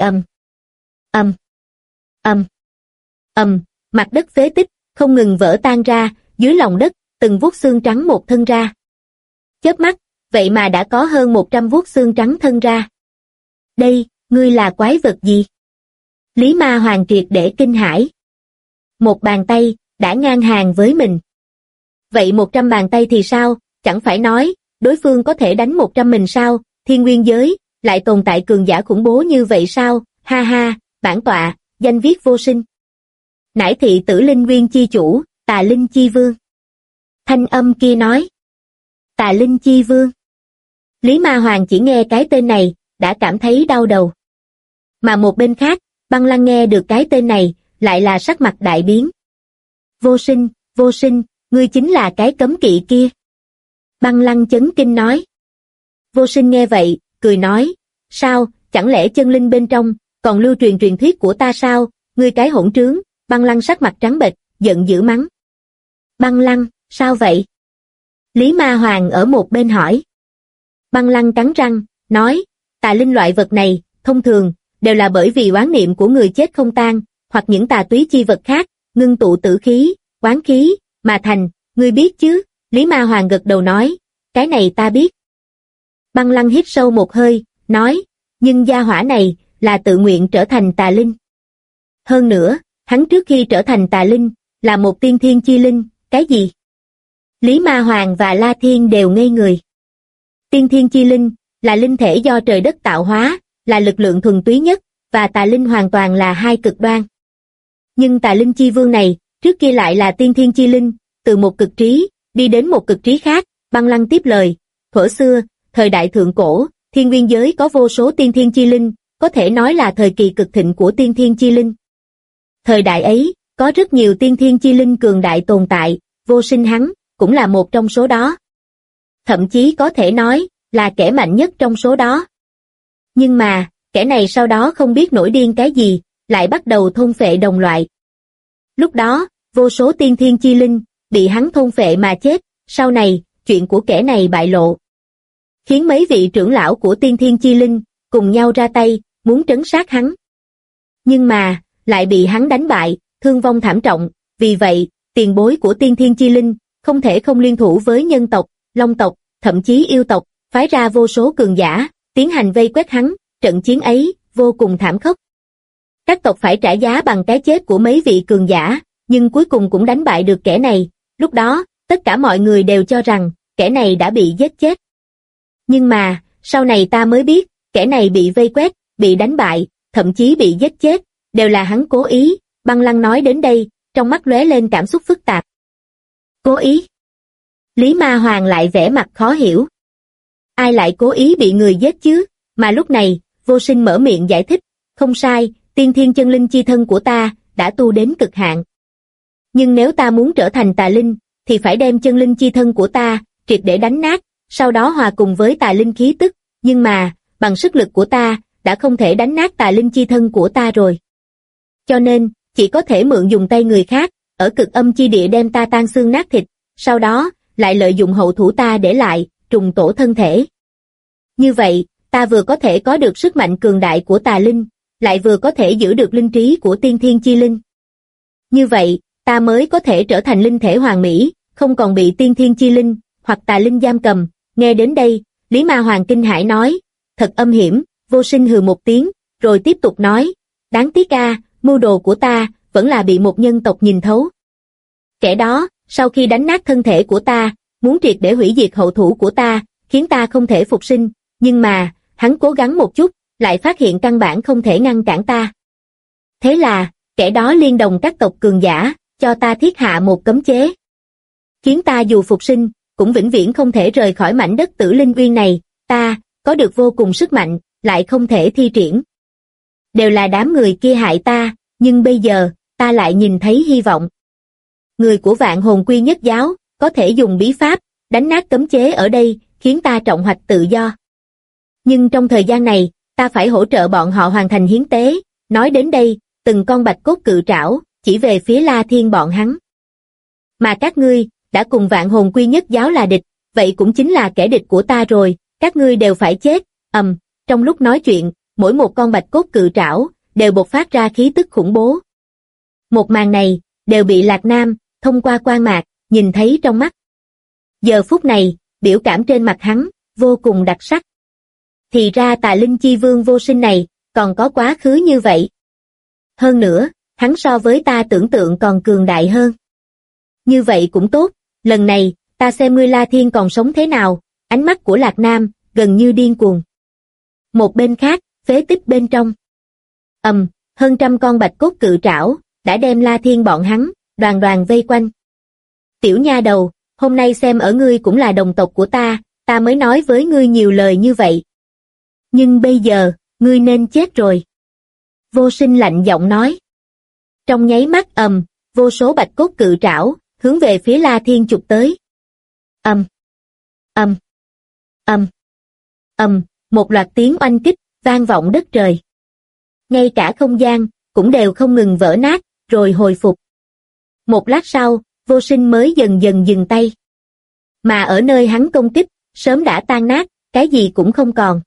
mặt đất phế tích, không ngừng vỡ tan ra, dưới lòng đất, từng vuốt xương trắng một thân ra. Chớp mắt, vậy mà đã có hơn 100 vuốt xương trắng thân ra. Đây, ngươi là quái vật gì? Lý Ma Hoàng triệt để kinh hãi. Một bàn tay, đã ngang hàng với mình. Vậy 100 bàn tay thì sao? Chẳng phải nói, đối phương có thể đánh 100 mình sao? Thiên nguyên giới, lại tồn tại cường giả khủng bố như vậy sao? Ha ha, bản tọa, danh viết vô sinh. Nải thị Tử Linh Nguyên chi chủ, Tà Linh chi vương. Thanh âm kia nói. Tà Linh chi vương. Lý Ma Hoàng chỉ nghe cái tên này, đã cảm thấy đau đầu. Mà một bên khác, Băng Lăng nghe được cái tên này, lại là sắc mặt đại biến. Vô sinh, ngươi chính là cái cấm kỵ kia. Băng Lăng chấn kinh nói. Vô sinh nghe vậy, cười nói, sao, chẳng lẽ chân linh bên trong, còn lưu truyền truyền thuyết của ta sao, ngươi cái hỗn trướng. Băng Lăng sắc mặt trắng bệch, giận dữ mắng. Băng Lăng, sao vậy? Lý Ma Hoàng ở một bên hỏi. Băng Lăng cắn răng, nói, tà linh loại vật này, thông thường, đều là bởi vì oán niệm của người chết không tan, hoặc những tà túy chi vật khác, ngưng tụ tử khí, oán khí, mà thành, ngươi biết chứ? Lý Ma Hoàng gật đầu nói, cái này ta biết. Băng Lăng hít sâu một hơi, nói, nhưng gia hỏa này, là tự nguyện trở thành tà linh. Hơn nữa, hắn trước khi trở thành tà linh, là một tiên thiên chi linh, cái gì? Lý Ma Hoàng và La Thiên đều ngây người. Tiên thiên chi linh, là linh thể do trời đất tạo hóa, là lực lượng thuần túy nhất, và tà linh hoàn toàn là hai cực đoan. Nhưng tà linh chi vương này, trước kia lại là tiên thiên chi linh, từ một cực trí, đi đến một cực trí khác. Băng Lăng tiếp lời, thuở xưa, thời đại thượng cổ, thiên nguyên giới có vô số tiên thiên chi linh, có thể nói là thời kỳ cực thịnh của tiên thiên chi linh. Thời đại ấy, có rất nhiều tiên thiên chi linh cường đại tồn tại, vô sinh hắn, cũng là một trong số đó. Thậm chí có thể nói, là kẻ mạnh nhất trong số đó. Nhưng mà, kẻ này sau đó không biết nổi điên cái gì, lại bắt đầu thôn phệ đồng loại. Lúc đó, vô số tiên thiên chi linh, bị hắn thôn phệ mà chết, sau này, chuyện của kẻ này bại lộ. Khiến mấy vị trưởng lão của tiên thiên chi linh, cùng nhau ra tay, muốn trấn sát hắn. Nhưng mà, lại bị hắn đánh bại, thương vong thảm trọng, vì vậy, tiền bối của tiên thiên chi linh, không thể không liên thủ với nhân tộc, long tộc, thậm chí yêu tộc, phái ra vô số cường giả, tiến hành vây quét hắn, trận chiến ấy vô cùng thảm khốc. Các tộc phải trả giá bằng cái chết của mấy vị cường giả, nhưng cuối cùng cũng đánh bại được kẻ này. Lúc đó, tất cả mọi người đều cho rằng kẻ này đã bị giết chết. Nhưng mà, sau này ta mới biết, kẻ này bị vây quét, bị đánh bại, thậm chí bị giết chết, đều là hắn cố ý. Băng Lăng nói đến đây, trong mắt lóe lên cảm xúc phức tạp. Cố ý? Lý Ma Hoàng lại vẻ mặt khó hiểu. Ai lại cố ý bị người giết chứ? Mà lúc này, Vô Sinh mở miệng giải thích, không sai, tiên thiên chân linh chi thân của ta đã tu đến cực hạn. Nhưng nếu ta muốn trở thành tà linh, thì phải đem chân linh chi thân của ta triệt để đánh nát, sau đó hòa cùng với tà linh khí tức, nhưng mà, bằng sức lực của ta, đã không thể đánh nát tà linh chi thân của ta rồi. Cho nên, chỉ có thể mượn dùng tay người khác, ở cực âm chi địa đem ta tan xương nát thịt, sau đó, lại lợi dụng hậu thủ ta để lại, trùng tổ thân thể. Như vậy, ta vừa có thể có được sức mạnh cường đại của tà linh, lại vừa có thể giữ được linh trí của tiên thiên chi linh. Như vậy, ta mới có thể trở thành linh thể hoàn mỹ, không còn bị tiên thiên chi linh, hoặc tà linh giam cầm. Nghe đến đây, Lý Ma Hoàng kinh hãi nói, thật âm hiểm. Vô Sinh hừ một tiếng, rồi tiếp tục nói, đáng tiếc mưu đồ của ta, vẫn là bị một nhân tộc nhìn thấu. Kẻ đó, sau khi đánh nát thân thể của ta, muốn triệt để hủy diệt hậu thủ của ta, khiến ta không thể phục sinh, nhưng mà, hắn cố gắng một chút, lại phát hiện căn bản không thể ngăn cản ta. Thế là, kẻ đó liên đồng các tộc cường giả, cho ta thiết hạ một cấm chế. Khiến ta dù phục sinh, cũng vĩnh viễn không thể rời khỏi mảnh đất Tử Linh Uyên này, ta, có được vô cùng sức mạnh, lại không thể thi triển. Đều là đám người kia hại ta, nhưng bây giờ, ta lại nhìn thấy hy vọng. Người của Vạn Hồn Quy Nhất Giáo, có thể dùng bí pháp, đánh nát cấm chế ở đây, khiến ta trọng hoạch tự do. Nhưng trong thời gian này, ta phải hỗ trợ bọn họ hoàn thành hiến tế. Nói đến đây, từng con bạch cốt cự trảo, chỉ về phía La Thiên bọn hắn. Mà các ngươi, đã cùng Vạn Hồn Quy Nhất Giáo là địch, vậy cũng chính là kẻ địch của ta rồi, các ngươi đều phải chết. Trong lúc nói chuyện, mỗi một con bạch cốt cự trảo, đều bộc phát ra khí tức khủng bố. Một màn này, đều bị Lạc Nam, thông qua quang mạc, nhìn thấy trong mắt. Giờ phút này, biểu cảm trên mặt hắn, vô cùng đặc sắc. Thì ra tà linh chi vương Vô Sinh này, còn có quá khứ như vậy. Hơn nữa, hắn so với ta tưởng tượng còn cường đại hơn. Như vậy cũng tốt, lần này, ta xem ngươi La Thiên còn sống thế nào. Ánh mắt của Lạc Nam, gần như điên cuồng. Một bên khác, phế tích bên trong. Hơn trăm con bạch cốt cự trảo, đã đem La Thiên bọn hắn, đoàn đoàn vây quanh. Tiểu nha đầu, hôm nay xem ở ngươi cũng là đồng tộc của ta mới nói với ngươi nhiều lời như vậy. Nhưng bây giờ, ngươi nên chết rồi. Vô Sinh lạnh giọng nói. Trong nháy mắt vô số bạch cốt cự trảo, hướng về phía La Thiên chụp tới. Một loạt tiếng oanh kích, vang vọng đất trời. Ngay cả không gian, cũng đều không ngừng vỡ nát, rồi hồi phục. Một lát sau, Vô Sinh mới dần dần dừng tay. Mà ở nơi hắn công kích, sớm đã tan nát, cái gì cũng không còn.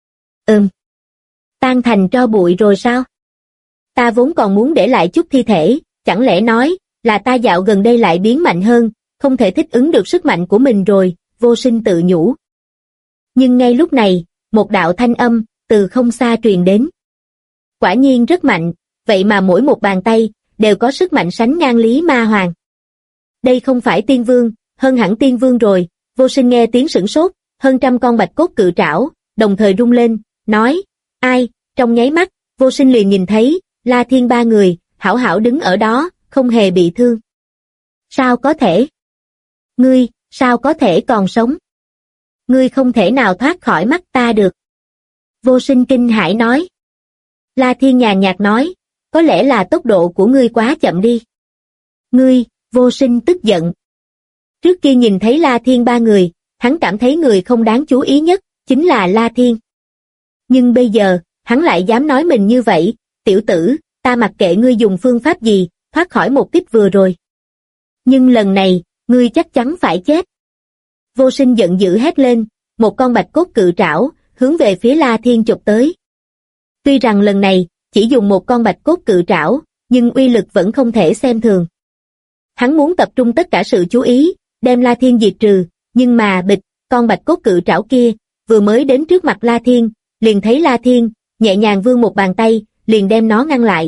Tan thành tro bụi rồi sao? Ta vốn còn muốn để lại chút thi thể, chẳng lẽ nói, là ta dạo gần đây lại biến mạnh hơn, không thể thích ứng được sức mạnh của mình rồi, Vô Sinh tự nhủ. Nhưng ngay lúc này, một đạo thanh âm, từ không xa truyền đến. Quả nhiên rất mạnh, vậy mà mỗi một bàn tay, đều có sức mạnh sánh ngang Lý Ma Hoàng. Đây không phải tiên vương, hơn hẳn tiên vương rồi. Vô Sinh nghe tiếng sửng sốt, hơn trăm con bạch cốt cự trảo, đồng thời rung lên, nói, ai, trong nháy mắt, Vô Sinh liền nhìn thấy, La Thiên ba người, hảo hảo đứng ở đó, không hề bị thương. Sao có thể? Ngươi, sao có thể còn sống? Ngươi không thể nào thoát khỏi mắt ta được. Vô Sinh kinh hãi nói. La Thiên nhàn nhạt nói, có lẽ là tốc độ của ngươi quá chậm đi. Ngươi, Vô Sinh tức giận. Trước kia nhìn thấy La Thiên ba người, hắn cảm thấy người không đáng chú ý nhất, chính là La Thiên. Nhưng bây giờ, hắn lại dám nói mình như vậy, tiểu tử, ta mặc kệ ngươi dùng phương pháp gì, thoát khỏi một kích vừa rồi. Nhưng lần này, ngươi chắc chắn phải chết. Vô Sinh giận dữ hét lên, một con bạch cốt cự trảo, hướng về phía La Thiên chụp tới. Tuy rằng lần này, chỉ dùng một con bạch cốt cự trảo, nhưng uy lực vẫn không thể xem thường. Hắn muốn tập trung tất cả sự chú ý, đem La Thiên diệt trừ, nhưng mà bịch, con bạch cốt cự trảo kia, vừa mới đến trước mặt La Thiên, liền thấy La Thiên, nhẹ nhàng vươn một bàn tay, liền đem nó ngăn lại.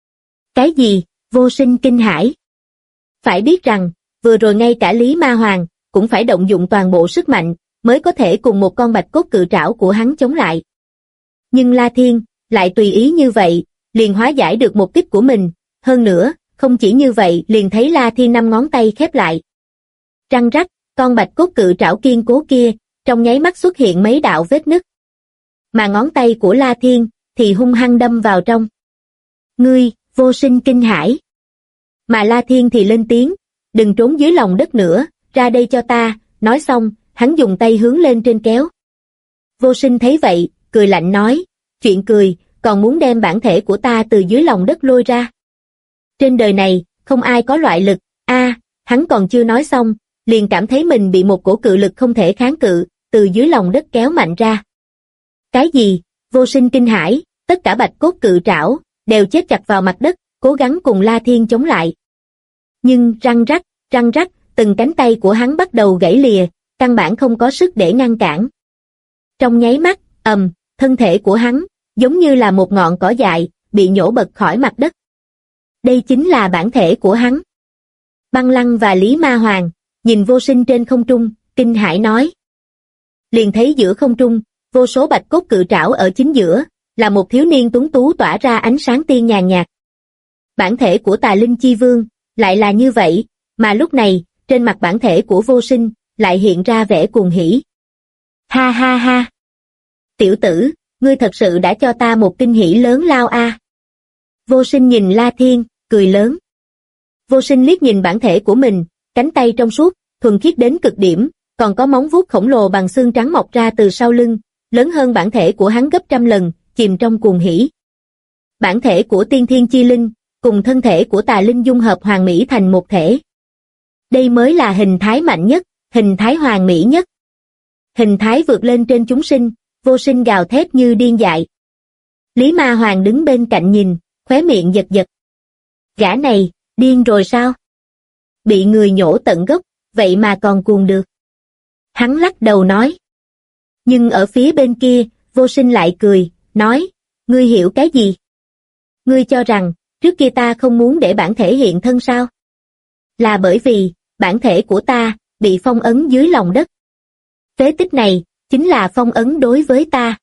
Cái gì? Vô Sinh kinh hãi. Phải biết rằng, vừa rồi ngay cả Lý Ma Hoàng cũng phải động dụng toàn bộ sức mạnh mới có thể cùng một con bạch cốt cự trảo của hắn chống lại. Nhưng La Thiên lại tùy ý như vậy, liền hóa giải được một kích của mình, hơn nữa, không chỉ như vậy liền thấy La Thiên 5 ngón tay khép lại. Răng rắc, con bạch cốt cự trảo kiên cố kia, trong nháy mắt xuất hiện mấy đạo vết nứt. Mà ngón tay của La Thiên thì hung hăng đâm vào trong. Ngươi, Vô Sinh kinh hãi. Mà La Thiên thì lên tiếng, đừng trốn dưới lòng đất nữa, ra đây cho ta, nói xong, hắn dùng tay hướng lên trên kéo. Vô Sinh thấy vậy, cười lạnh nói, chuyện cười, còn muốn đem bản thể của ta từ dưới lòng đất lôi ra. Trên đời này, không ai có loại lực, hắn còn chưa nói xong, liền cảm thấy mình bị một cổ cự lực không thể kháng cự, từ dưới lòng đất kéo mạnh ra. Cái gì? Vô Sinh kinh hãi, tất cả bạch cốt cự trảo đều chết chặt vào mặt đất, cố gắng cùng La Thiên chống lại. Nhưng răng rắc, từng cánh tay của hắn bắt đầu gãy lìa, căn bản không có sức để ngăn cản. Trong nháy mắt, thân thể của hắn giống như là một ngọn cỏ dại bị nhổ bật khỏi mặt đất. Đây chính là bản thể của hắn. Băng Lăng và Lý Ma Hoàng nhìn Vô Sinh trên không trung, kinh hãi nói. Liền thấy giữa không trung, vô số bạch cốt cự trảo ở chính giữa, là một thiếu niên tuấn tú tỏa ra ánh sáng tiên nhàn nhạt. Bản thể của Tà Linh Chi Vương lại là như vậy, mà lúc này, trên mặt bản thể của Vô Sinh lại hiện ra vẻ cuồng hỉ. Ha ha ha! Tiểu tử, ngươi thật sự đã cho ta một kinh hỉ lớn lao a. Vô Sinh nhìn La Thiên, cười lớn. Vô Sinh liếc nhìn bản thể của mình, cánh tay trong suốt, thuần khiết đến cực điểm, còn có móng vuốt khổng lồ bằng xương trắng mọc ra từ sau lưng, lớn hơn bản thể của hắn gấp trăm lần, chìm trong cuồng hỉ. Bản thể của Tiên Thiên Chi Linh, cùng thân thể của Tà Linh dung hợp hoàn mỹ thành một thể. Đây mới là hình thái mạnh nhất, hình thái hoàn mỹ nhất. Hình thái vượt lên trên chúng sinh, Vô Sinh gào thét như điên dại. Lý Ma Hoàng đứng bên cạnh nhìn, khóe miệng giật giật. Gã này, điên rồi sao? Bị người nhổ tận gốc, vậy mà còn cuồng được. Hắn lắc đầu nói. Nhưng ở phía bên kia, Vô Sinh lại cười, nói, ngươi hiểu cái gì? Ngươi cho rằng, trước kia ta không muốn để bản thể hiện thân sao? Là bởi vì, bản thể của ta, bị phong ấn dưới lòng đất. Phế tích này, chính là phong ấn đối với ta.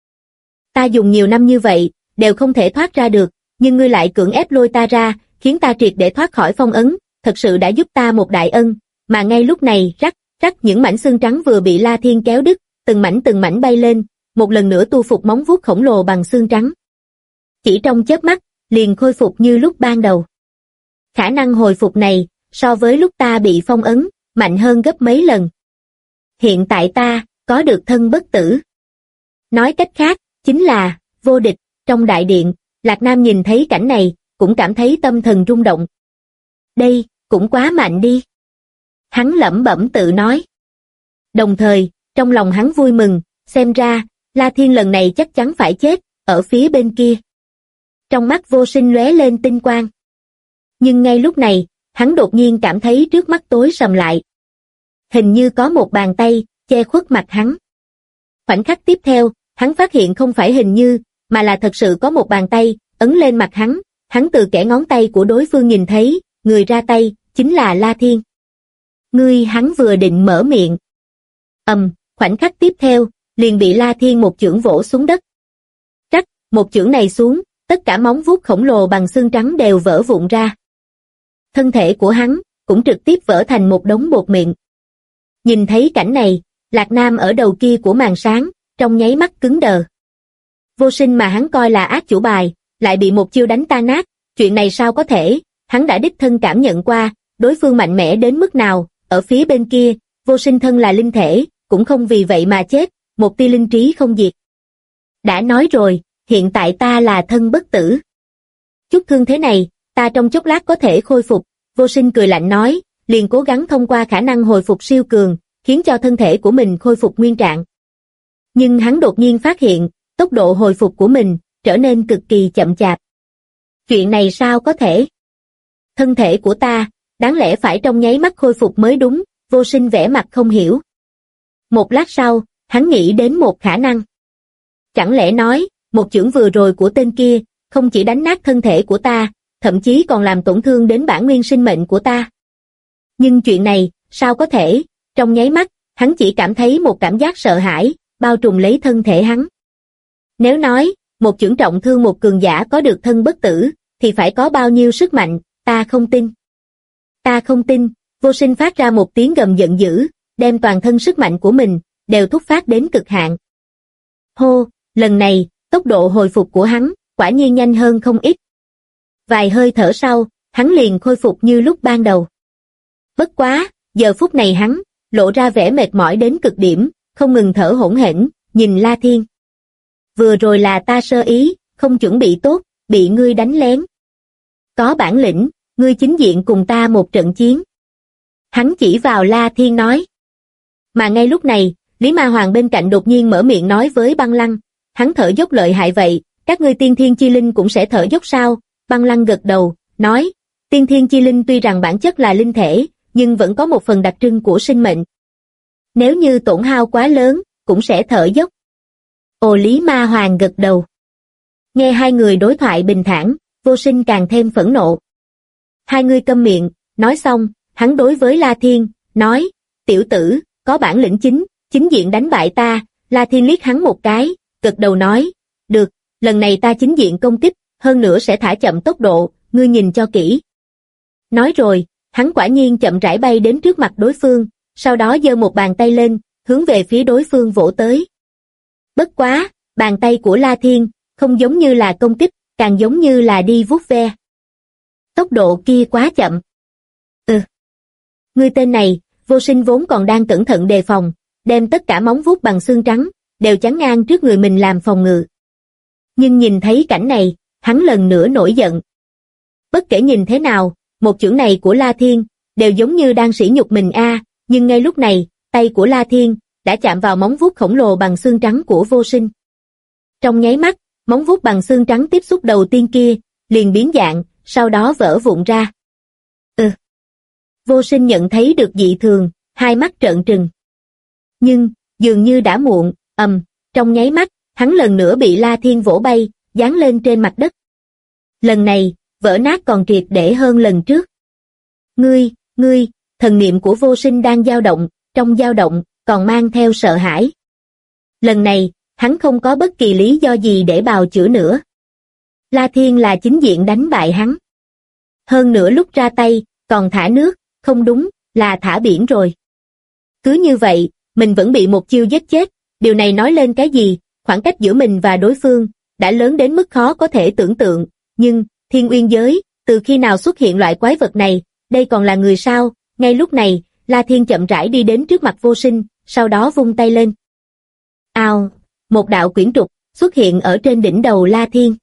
Ta dùng nhiều năm như vậy, đều không thể thoát ra được, nhưng ngươi lại cưỡng ép lôi ta ra, khiến ta triệt để thoát khỏi phong ấn, thật sự đã giúp ta một đại ân, mà ngay lúc này, rắc, những mảnh xương trắng vừa bị La Thiên kéo đứt, từng mảnh bay lên, một lần nữa tu phục móng vuốt khổng lồ bằng xương trắng. Chỉ trong chớp mắt, liền khôi phục như lúc ban đầu. Khả năng hồi phục này, so với lúc ta bị phong ấn, mạnh hơn gấp mấy lần. Hiện tại ta, có được thân bất tử. Nói cách khác, chính là, vô địch, trong đại điện, Lạc Nam nhìn thấy cảnh này, cũng cảm thấy tâm thần rung động. Đây, cũng quá mạnh đi. Hắn lẩm bẩm tự nói. Đồng thời, trong lòng hắn vui mừng, xem ra, La Thiên lần này chắc chắn phải chết, ở phía bên kia. Trong mắt Vô Sinh lóe lên tinh quang. Nhưng ngay lúc này, hắn đột nhiên cảm thấy trước mắt tối sầm lại. Hình như có một bàn tay, che khuất mặt hắn. Khoảnh khắc tiếp theo, hắn phát hiện không phải hình như, mà là thật sự có một bàn tay, ấn lên mặt hắn từ kẽ ngón tay của đối phương nhìn thấy, người ra tay, chính là La Thiên. Hắn vừa định mở miệng. Khoảnh khắc tiếp theo, liền bị La Thiên một chưởng vỗ xuống đất. Trắc, một chưởng này xuống, tất cả móng vuốt khổng lồ bằng xương trắng đều vỡ vụn ra. Thân thể của hắn, cũng trực tiếp vỡ thành một đống bột mịn. Nhìn thấy cảnh này, Lạc Nam ở đầu kia của màn sáng, trong nháy mắt cứng đờ. Vô Sinh mà hắn coi là ác chủ bài, lại bị một chiêu đánh tan nát, chuyện này sao có thể, hắn đã đích thân cảm nhận qua, đối phương mạnh mẽ đến mức nào, ở phía bên kia, Vô Sinh thân là linh thể, cũng không vì vậy mà chết, một tia linh trí không diệt. Đã nói rồi, hiện tại ta là thân bất tử. Chút thương thế này, ta trong chốc lát có thể khôi phục, Vô Sinh cười lạnh nói, liền cố gắng thông qua khả năng hồi phục siêu cường, khiến cho thân thể của mình khôi phục nguyên trạng. Nhưng hắn đột nhiên phát hiện, tốc độ hồi phục của mình trở nên cực kỳ chậm chạp. Chuyện này sao có thể? Thân thể của ta, đáng lẽ phải trong nháy mắt khôi phục mới đúng, Vô Sinh vẻ mặt không hiểu. Một lát sau, hắn nghĩ đến một khả năng. Chẳng lẽ nói, một chưởng vừa rồi của tên kia, không chỉ đánh nát thân thể của ta, thậm chí còn làm tổn thương đến bản nguyên sinh mệnh của ta. Nhưng chuyện này, sao có thể? Trong nháy mắt, hắn chỉ cảm thấy một cảm giác sợ hãi, bao trùm lấy thân thể hắn. Nếu nói, một chưởng trọng thương một cường giả có được thân bất tử, thì phải có bao nhiêu sức mạnh, ta không tin. Ta không tin, Vô Sinh phát ra một tiếng gầm giận dữ, đem toàn thân sức mạnh của mình, đều thúc phát đến cực hạn. Hô, lần này, tốc độ hồi phục của hắn, quả nhiên nhanh hơn không ít. Vài hơi thở sau, hắn liền khôi phục như lúc ban đầu. Bất quá, giờ phút này hắn, lộ ra vẻ mệt mỏi đến cực điểm, không ngừng thở hổn hển, nhìn La Thiên. Vừa rồi là ta sơ ý, không chuẩn bị tốt, bị ngươi đánh lén. Có bản lĩnh, ngươi chính diện cùng ta một trận chiến. Hắn chỉ vào La Thiên nói. Mà ngay lúc này, Lý Ma Hoàng bên cạnh đột nhiên mở miệng nói với Băng Lăng, hắn thở dốc lợi hại vậy, các ngươi tiên thiên chi linh cũng sẽ thở dốc sao? Băng Lăng gật đầu, nói, tiên thiên chi linh tuy rằng bản chất là linh thể, nhưng vẫn có một phần đặc trưng của sinh mệnh. Nếu như tổn hao quá lớn, cũng sẽ thở dốc. Ồ, Lý Ma Hoàng gật đầu. Nghe hai người đối thoại bình thản, Vô Sinh càng thêm phẫn nộ. Hai người câm miệng, nói xong, hắn đối với La Thiên, nói, tiểu tử, có bản lĩnh chính diện đánh bại ta. La Thiên liếc hắn một cái, gật đầu nói, được, lần này ta chính diện công kích, hơn nữa sẽ thả chậm tốc độ, ngươi nhìn cho kỹ. Nói rồi, hắn quả nhiên chậm rãi bay đến trước mặt đối phương, sau đó giơ một bàn tay lên, hướng về phía đối phương vỗ tới. Bất quá, bàn tay của La Thiên, không giống như là công kích, càng giống như là đi vuốt ve. Tốc độ kia quá chậm. Ngươi tên này, Vô Sinh vốn còn đang cẩn thận đề phòng, đem tất cả móng vuốt bằng xương trắng, đều chắn ngang trước người mình làm phòng ngự. Nhưng nhìn thấy cảnh này, hắn lần nữa nổi giận. Bất kể nhìn thế nào, một chưởng này của La Thiên, đều giống như đang sỉ nhục mình nhưng ngay lúc này, tay của La Thiên, đã chạm vào móng vuốt khổng lồ bằng xương trắng của Vô Sinh. Trong nháy mắt, móng vuốt bằng xương trắng tiếp xúc đầu tiên kia, liền biến dạng, sau đó vỡ vụn ra. Vô Sinh nhận thấy được dị thường, hai mắt trợn trừng. Nhưng, dường như đã muộn, trong nháy mắt, hắn lần nữa bị La Thiên vỗ bay, giáng lên trên mặt đất. Lần này, vỡ nát còn triệt để hơn lần trước. Ngươi, thần niệm của Vô Sinh đang dao động, trong dao động, còn mang theo sợ hãi. Lần này, hắn không có bất kỳ lý do gì để bào chữa nữa. La Thiên là chính diện đánh bại hắn. Hơn nữa lúc ra tay, còn thả nước, không đúng, là thả biển rồi. Cứ như vậy, mình vẫn bị một chiêu giết chết, điều này nói lên cái gì? Khoảng cách giữa mình và đối phương, đã lớn đến mức khó có thể tưởng tượng, nhưng, Thiên Uyên giới, từ khi nào xuất hiện loại quái vật này, đây còn là người sao? Ngay lúc này, La Thiên chậm rãi đi đến trước mặt Vô Sinh, sau đó vung tay lên. Ào, một đạo quyển trục, xuất hiện ở trên đỉnh đầu La Thiên.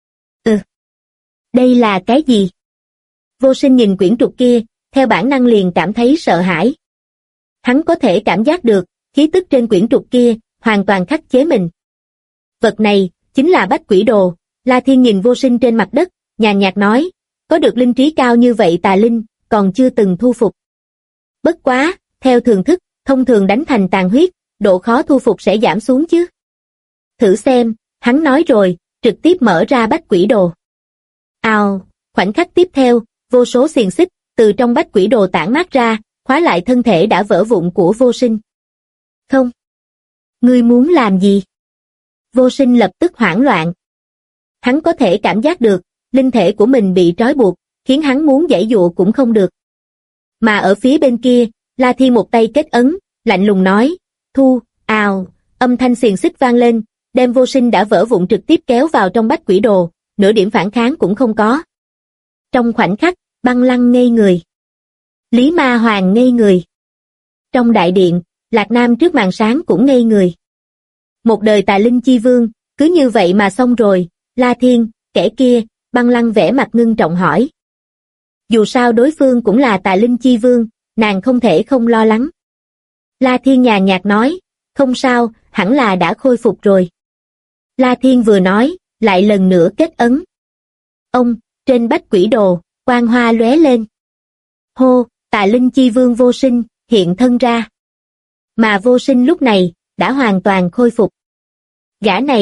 Đây là cái gì? Vô Sinh nhìn quyển trục kia, theo bản năng liền cảm thấy sợ hãi. Hắn có thể cảm giác được, khí tức trên quyển trục kia, hoàn toàn khắc chế mình. Vật này, chính là Bách Quỷ Đồ. La Thiên nhìn Vô Sinh trên mặt đất, nhàn nhạt nói, có được linh trí cao như vậy tà linh, còn chưa từng thu phục. Bất quá, theo thường thức, thông thường đánh thành tàn huyết, độ khó thu phục sẽ giảm xuống chứ. Thử xem, hắn nói rồi, trực tiếp mở ra Bách Quỷ Đồ. Ào, khoảnh khắc tiếp theo, vô số xiềng xích, từ trong Bách Quỷ Đồ tản mát ra, khóa lại thân thể đã vỡ vụn của Vô Sinh. Không. Ngươi muốn làm gì? Vô Sinh lập tức hoảng loạn. Hắn có thể cảm giác được, linh thể của mình bị trói buộc, khiến hắn muốn giãy giụa cũng không được. Mà ở phía bên kia, La Thiên một tay kết ấn, lạnh lùng nói, ào, âm thanh xiềng xích vang lên, đem Vô Sinh đã vỡ vụn trực tiếp kéo vào trong Bách Quỷ Đồ, nửa điểm phản kháng cũng không có. Trong khoảnh khắc, Băng Lăng ngây người. Lý Ma Hoàng ngây người. Trong đại điện, Lạc Nam trước màn sáng cũng ngây người. Một đời tà linh chi vương, cứ như vậy mà xong rồi. La Thiên, kẻ kia, Băng Lăng vẻ mặt ngưng trọng hỏi. Dù sao đối phương cũng là tà linh chi vương, nàng không thể không lo lắng. La Thiên nhàn nhạt nói, không sao, hẳn là đã khôi phục rồi. La Thiên vừa nói, lại lần nữa kết ấn. Trên Bách Quỷ Đồ, quang hoa lóe lên. Hô, tà linh chi vương Vô Sinh, hiện thân ra. Mà Vô Sinh lúc này, đã hoàn toàn khôi phục. Gã này,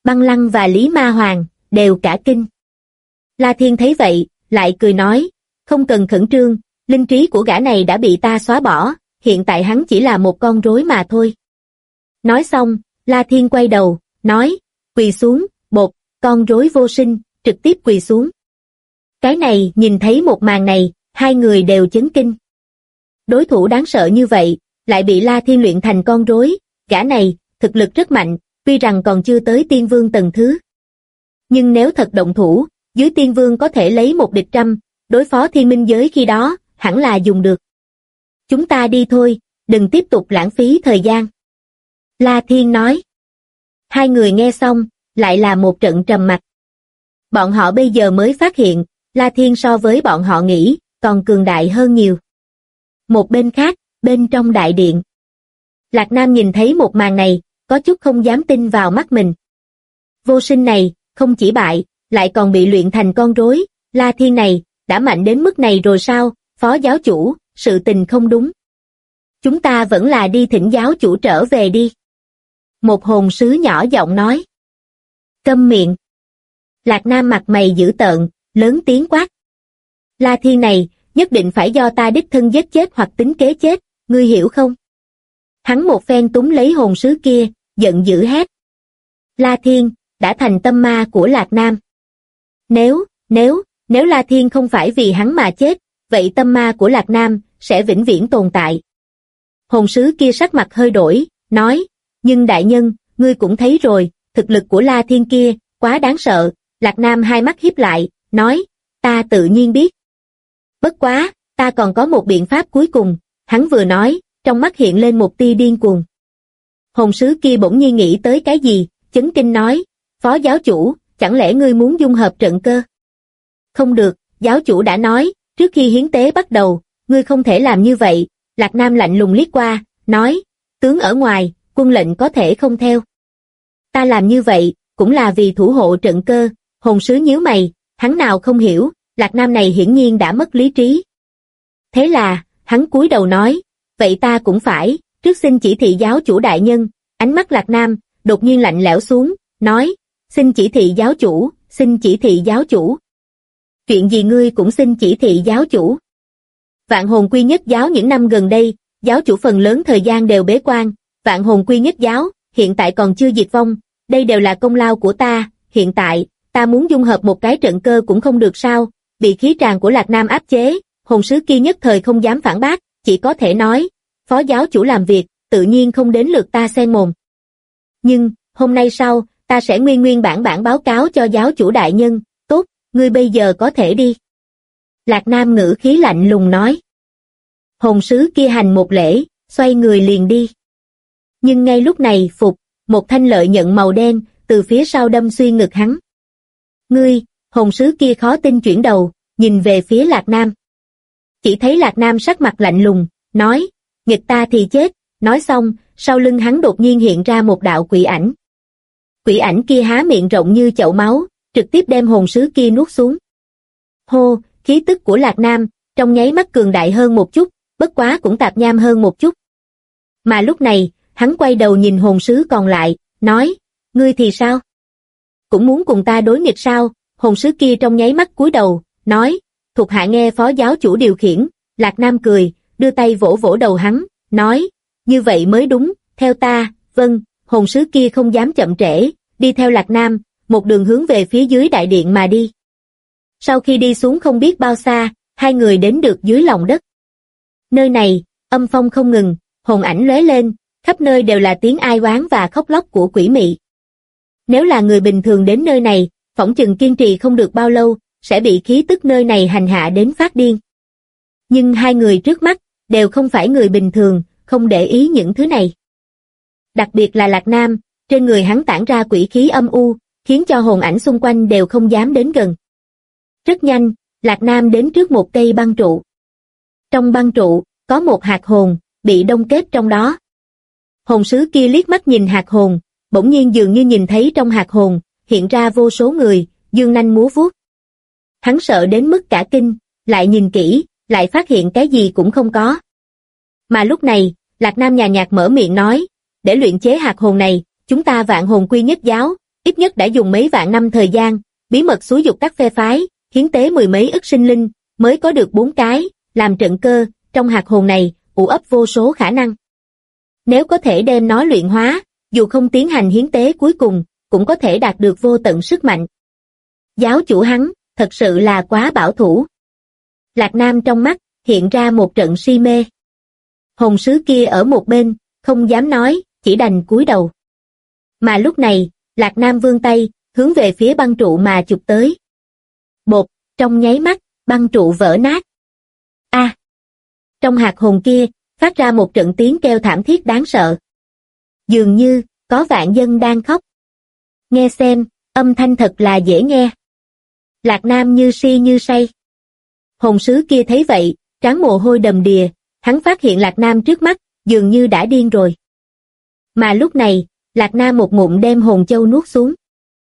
Băng Lăng và Lý Ma Hoàng đều cả kinh. La Thiên thấy vậy, lại cười nói, không cần khẩn trương, linh trí của gã này đã bị ta xóa bỏ, hiện tại hắn chỉ là một con rối mà thôi. Nói xong, La Thiên quay đầu, nói, quỳ xuống, bột, con rối vô sinh, trực tiếp quỳ xuống. Cái này, nhìn thấy một màn này, hai người đều chấn kinh. Đối thủ đáng sợ như vậy, lại bị La Thiên luyện thành con rối, gã này, thực lực rất mạnh, tuy rằng còn chưa tới tiên vương tầng thứ. Nhưng nếu thật động thủ, dưới tiên vương có thể lấy một địch trăm, đối phó thiên minh giới khi đó, hẳn là dùng được. Chúng ta đi thôi, đừng tiếp tục lãng phí thời gian. La Thiên nói. Hai người nghe xong, lại là một trận trầm mặc. Bọn họ bây giờ mới phát hiện, La Thiên so với bọn họ nghĩ, còn cường đại hơn nhiều. Một bên khác, bên trong đại điện. Lạc Nam nhìn thấy một màn này, có chút không dám tin vào mắt mình. Vô sinh này, không chỉ bại, lại còn bị luyện thành con rối, La Thiên này, đã mạnh đến mức này rồi sao, phó giáo chủ, sự tình không đúng. Chúng ta vẫn là đi thỉnh giáo chủ trở về đi. Một hồn sứ nhỏ giọng nói. Câm miệng. Lạc Nam mặt mày dữ tợn, lớn tiếng quát. La Thiên này, nhất định phải do ta đích thân giết chết hoặc tính kế chết, ngươi hiểu không? Hắn một phen túm lấy hồn sứ kia, giận dữ hét. La Thiên, đã thành tâm ma của Lạc Nam. Nếu La Thiên không phải vì hắn mà chết, vậy tâm ma của Lạc Nam sẽ vĩnh viễn tồn tại. Hồn sứ kia sắc mặt hơi đổi, nói, nhưng đại nhân, ngươi cũng thấy rồi, thực lực của La Thiên kia, quá đáng sợ. Lạc Nam hai mắt híp lại, nói, ta tự nhiên biết. Bất quá, ta còn có một biện pháp cuối cùng, hắn vừa nói, trong mắt hiện lên một tia điên cuồng. Hồn sứ kia bỗng nhiên nghĩ tới cái gì, chấn kinh nói, phó giáo chủ, chẳng lẽ ngươi muốn dung hợp trận cơ? Không được, giáo chủ đã nói, trước khi hiến tế bắt đầu, ngươi không thể làm như vậy. Lạc Nam lạnh lùng liếc qua, nói, tướng ở ngoài, quân lệnh có thể không theo. Ta làm như vậy, cũng là vì thủ hộ trận cơ. Hồn sứ nhíu mày, hắn nào không hiểu, Lạc Nam này hiển nhiên đã mất lý trí. Thế là, hắn cúi đầu nói, vậy ta cũng phải, trước xin chỉ thị giáo chủ đại nhân. Ánh mắt Lạc Nam, đột nhiên lạnh lẽo xuống, nói, xin chỉ thị giáo chủ, xin chỉ thị giáo chủ. Chuyện gì ngươi cũng xin chỉ thị giáo chủ? Vạn hồn quy nhất giáo những năm gần đây, giáo chủ phần lớn thời gian đều bế quan, vạn hồn quy nhất giáo, hiện tại còn chưa diệt vong, đây đều là công lao của ta, hiện tại, ta muốn dung hợp một cái trận cơ cũng không được sao, bị khí tràng của Lạc Nam áp chế, hồn sứ kia nhất thời không dám phản bác, chỉ có thể nói, phó giáo chủ làm việc, tự nhiên không đến lượt ta xen mồm. Nhưng, hôm nay sau, ta sẽ nguyên bản báo cáo cho giáo chủ đại nhân, tốt, ngươi bây giờ có thể đi. Lạc Nam ngữ khí lạnh lùng nói. Hồn sứ kia hành một lễ, xoay người liền đi. Nhưng ngay lúc này, một thanh lợi nhận màu đen, từ phía sau đâm xuyên ngực hắn. Ngươi, hồn sứ kia khó tin chuyển đầu, nhìn về phía Lạc Nam. Chỉ thấy Lạc Nam sắc mặt lạnh lùng, nói, nghịch ta thì chết, nói xong, sau lưng hắn đột nhiên hiện ra một đạo quỷ ảnh. Quỷ ảnh kia há miệng rộng như chậu máu, trực tiếp đem hồn sứ kia nuốt xuống. Hô, khí tức của Lạc Nam, trong nháy mắt cường đại hơn một chút, bất quá cũng tạp nham hơn một chút. Mà lúc này, hắn quay đầu nhìn hồn sứ còn lại, nói, ngươi thì sao? Cũng muốn cùng ta đối nghịch sao? Hồn sứ kia trong nháy mắt cúi đầu, nói, thuộc hạ nghe phó giáo chủ điều khiển. Lạc Nam cười, đưa tay vỗ vỗ đầu hắn, nói, như vậy mới đúng, theo ta. Vâng. Hồn sứ kia không dám chậm trễ, đi theo Lạc Nam, một đường hướng về phía dưới đại điện mà đi. Sau khi đi xuống không biết bao xa, hai người đến được dưới lòng đất. Nơi này, âm phong không ngừng, hồn ảnh lóe lên, khắp nơi đều là tiếng ai oán và khóc lóc của quỷ mị. Nếu là người bình thường đến nơi này, phỏng chừng kiên trì không được bao lâu, sẽ bị khí tức nơi này hành hạ đến phát điên. Nhưng hai người trước mắt, đều không phải người bình thường, không để ý những thứ này. Đặc biệt là Lạc Nam, trên người hắn tản ra quỷ khí âm u, khiến cho hồn ảnh xung quanh đều không dám đến gần. Rất nhanh, Lạc Nam đến trước một cây băng trụ. Trong băng trụ, có một hạt hồn, bị đông kết trong đó. Hồn sứ kia liếc mắt nhìn hạt hồn, bỗng nhiên dường như nhìn thấy trong hạt hồn, hiện ra vô số người, dương nanh múa vuốt. Hắn sợ đến mức cả kinh, lại nhìn kỹ, lại phát hiện cái gì cũng không có. Mà lúc này, Lạc Nam nhàn nhạt mở miệng nói, để luyện chế hạt hồn này, chúng ta vạn hồn quy nhất giáo, ít nhất đã dùng mấy vạn năm thời gian, bí mật xúi giục các phe phái, hiến tế mười mấy ức sinh linh, mới có được 4 cái, làm trận cơ, trong hạt hồn này, ủ ấp vô số khả năng. Nếu có thể đem nó luyện hóa, dù không tiến hành hiến tế cuối cùng, cũng có thể đạt được vô tận sức mạnh. Giáo chủ hắn, thật sự là quá bảo thủ. Lạc Nam trong mắt, hiện ra một trận si mê. Hồn sứ kia ở một bên, không dám nói, chỉ đành cúi đầu. Mà lúc này, Lạc Nam vươn tay, hướng về phía băng trụ mà chụp tới. Bột, trong nháy mắt, băng trụ vỡ nát. A! Trong hạt hồn kia, phát ra một trận tiếng kêu thảm thiết đáng sợ. Dường như, có vạn dân đang khóc. Nghe xem, âm thanh thật là dễ nghe. Lạc Nam như si như say. Hồn sứ kia thấy vậy, trán mồ hôi đầm đìa, hắn phát hiện Lạc Nam trước mắt, dường như đã điên rồi. Mà lúc này, Lạc Nam một ngụm đem hồn châu nuốt xuống.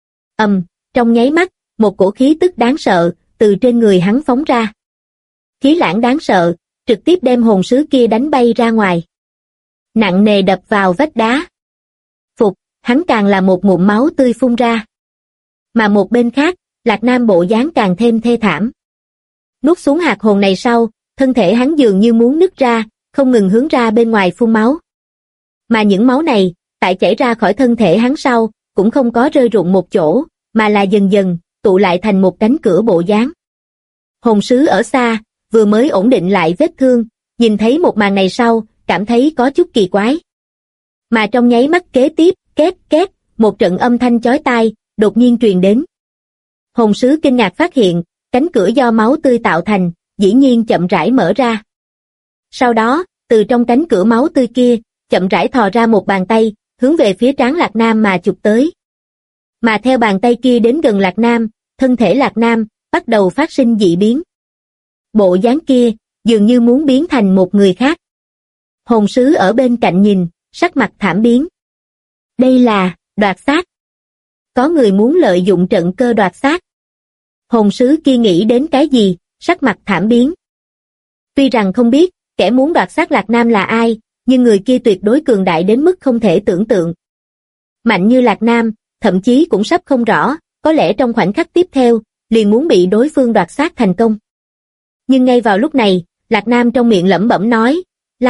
Trong nháy mắt, một cổ khí tức đáng sợ, từ trên người hắn phóng ra. Khí lãng đáng sợ, trực tiếp đem hồn sứ kia đánh bay ra ngoài. Nặng nề đập vào vách đá. Phục, hắn càng là một ngụm máu tươi phun ra. Mà một bên khác, Lạc Nam bộ dáng càng thêm thê thảm. Nuốt xuống hạt hồn này sau, thân thể hắn dường như muốn nứt ra, không ngừng hướng ra bên ngoài phun máu. Mà những máu này, tại chảy ra khỏi thân thể hắn sau, cũng không có rơi rụng một chỗ, mà là dần dần, tụ lại thành một cánh cửa bộ dáng. Hồn sứ ở xa, vừa mới ổn định lại vết thương, nhìn thấy một màn này sau, cảm thấy có chút kỳ quái. Mà trong nháy mắt kế tiếp, két két, một trận âm thanh chói tai, đột nhiên truyền đến. Hồn sứ kinh ngạc phát hiện, cánh cửa do máu tươi tạo thành, dĩ nhiên chậm rãi mở ra. Sau đó, từ trong cánh cửa máu tươi kia, chậm rãi thò ra một bàn tay, hướng về phía trán Lạc Nam mà chụp tới. Mà theo bàn tay kia đến gần Lạc Nam, thân thể Lạc Nam bắt đầu phát sinh dị biến. Bộ dáng kia, dường như muốn biến thành một người khác. Hồn sứ ở bên cạnh nhìn, sắc mặt thảm biến. Đây là đoạt xác. Có người muốn lợi dụng trận cơ đoạt xác. Hồn sứ kia nghĩ đến cái gì, sắc mặt thảm biến. Tuy rằng không biết, kẻ muốn đoạt xác Lạc Nam là ai, nhưng người kia tuyệt đối cường đại đến mức không thể tưởng tượng. Mạnh như Lạc Nam, thậm chí cũng sắp không rõ, có lẽ trong khoảnh khắc tiếp theo, liền muốn bị đối phương đoạt xác thành công. Nhưng ngay vào lúc này, Lạc Nam trong miệng lẩm bẩm nói,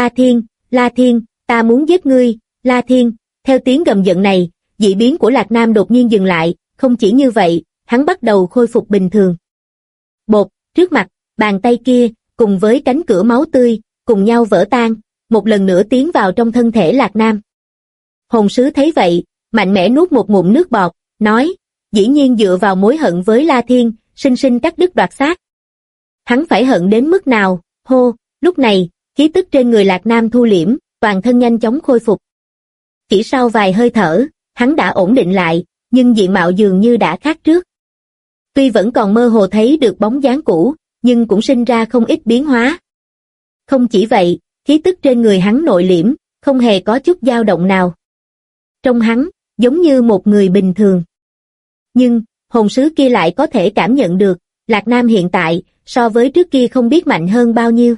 La Thiên, ta muốn giết ngươi, La Thiên. Theo tiếng gầm giận này, dị biến của Lạc Nam đột nhiên dừng lại, không chỉ như vậy, hắn bắt đầu khôi phục bình thường. Bột, trước mặt, bàn tay kia, cùng với cánh cửa máu tươi, cùng nhau vỡ tan, một lần nữa tiến vào trong thân thể Lạc Nam. Hồn sứ thấy vậy, mạnh mẽ nuốt một ngụm nước bọt, nói, dĩ nhiên dựa vào mối hận với La Thiên, sinh sinh cắt đứt đoạt xác. Hắn phải hận đến mức nào, hô, lúc này, khí tức trên người Lạc Nam thu liễm, toàn thân nhanh chóng khôi phục. Chỉ sau vài hơi thở, hắn đã ổn định lại, nhưng diện mạo dường như đã khác trước. Tuy vẫn còn mơ hồ thấy được bóng dáng cũ, nhưng cũng sinh ra không ít biến hóa. Không chỉ vậy, khí tức trên người hắn nội liễm, không hề có chút dao động nào. Trông hắn, giống như một người bình thường. Nhưng, hồn sứ kia lại có thể cảm nhận được, Lạc Nam hiện tại, so với trước kia không biết mạnh hơn bao nhiêu.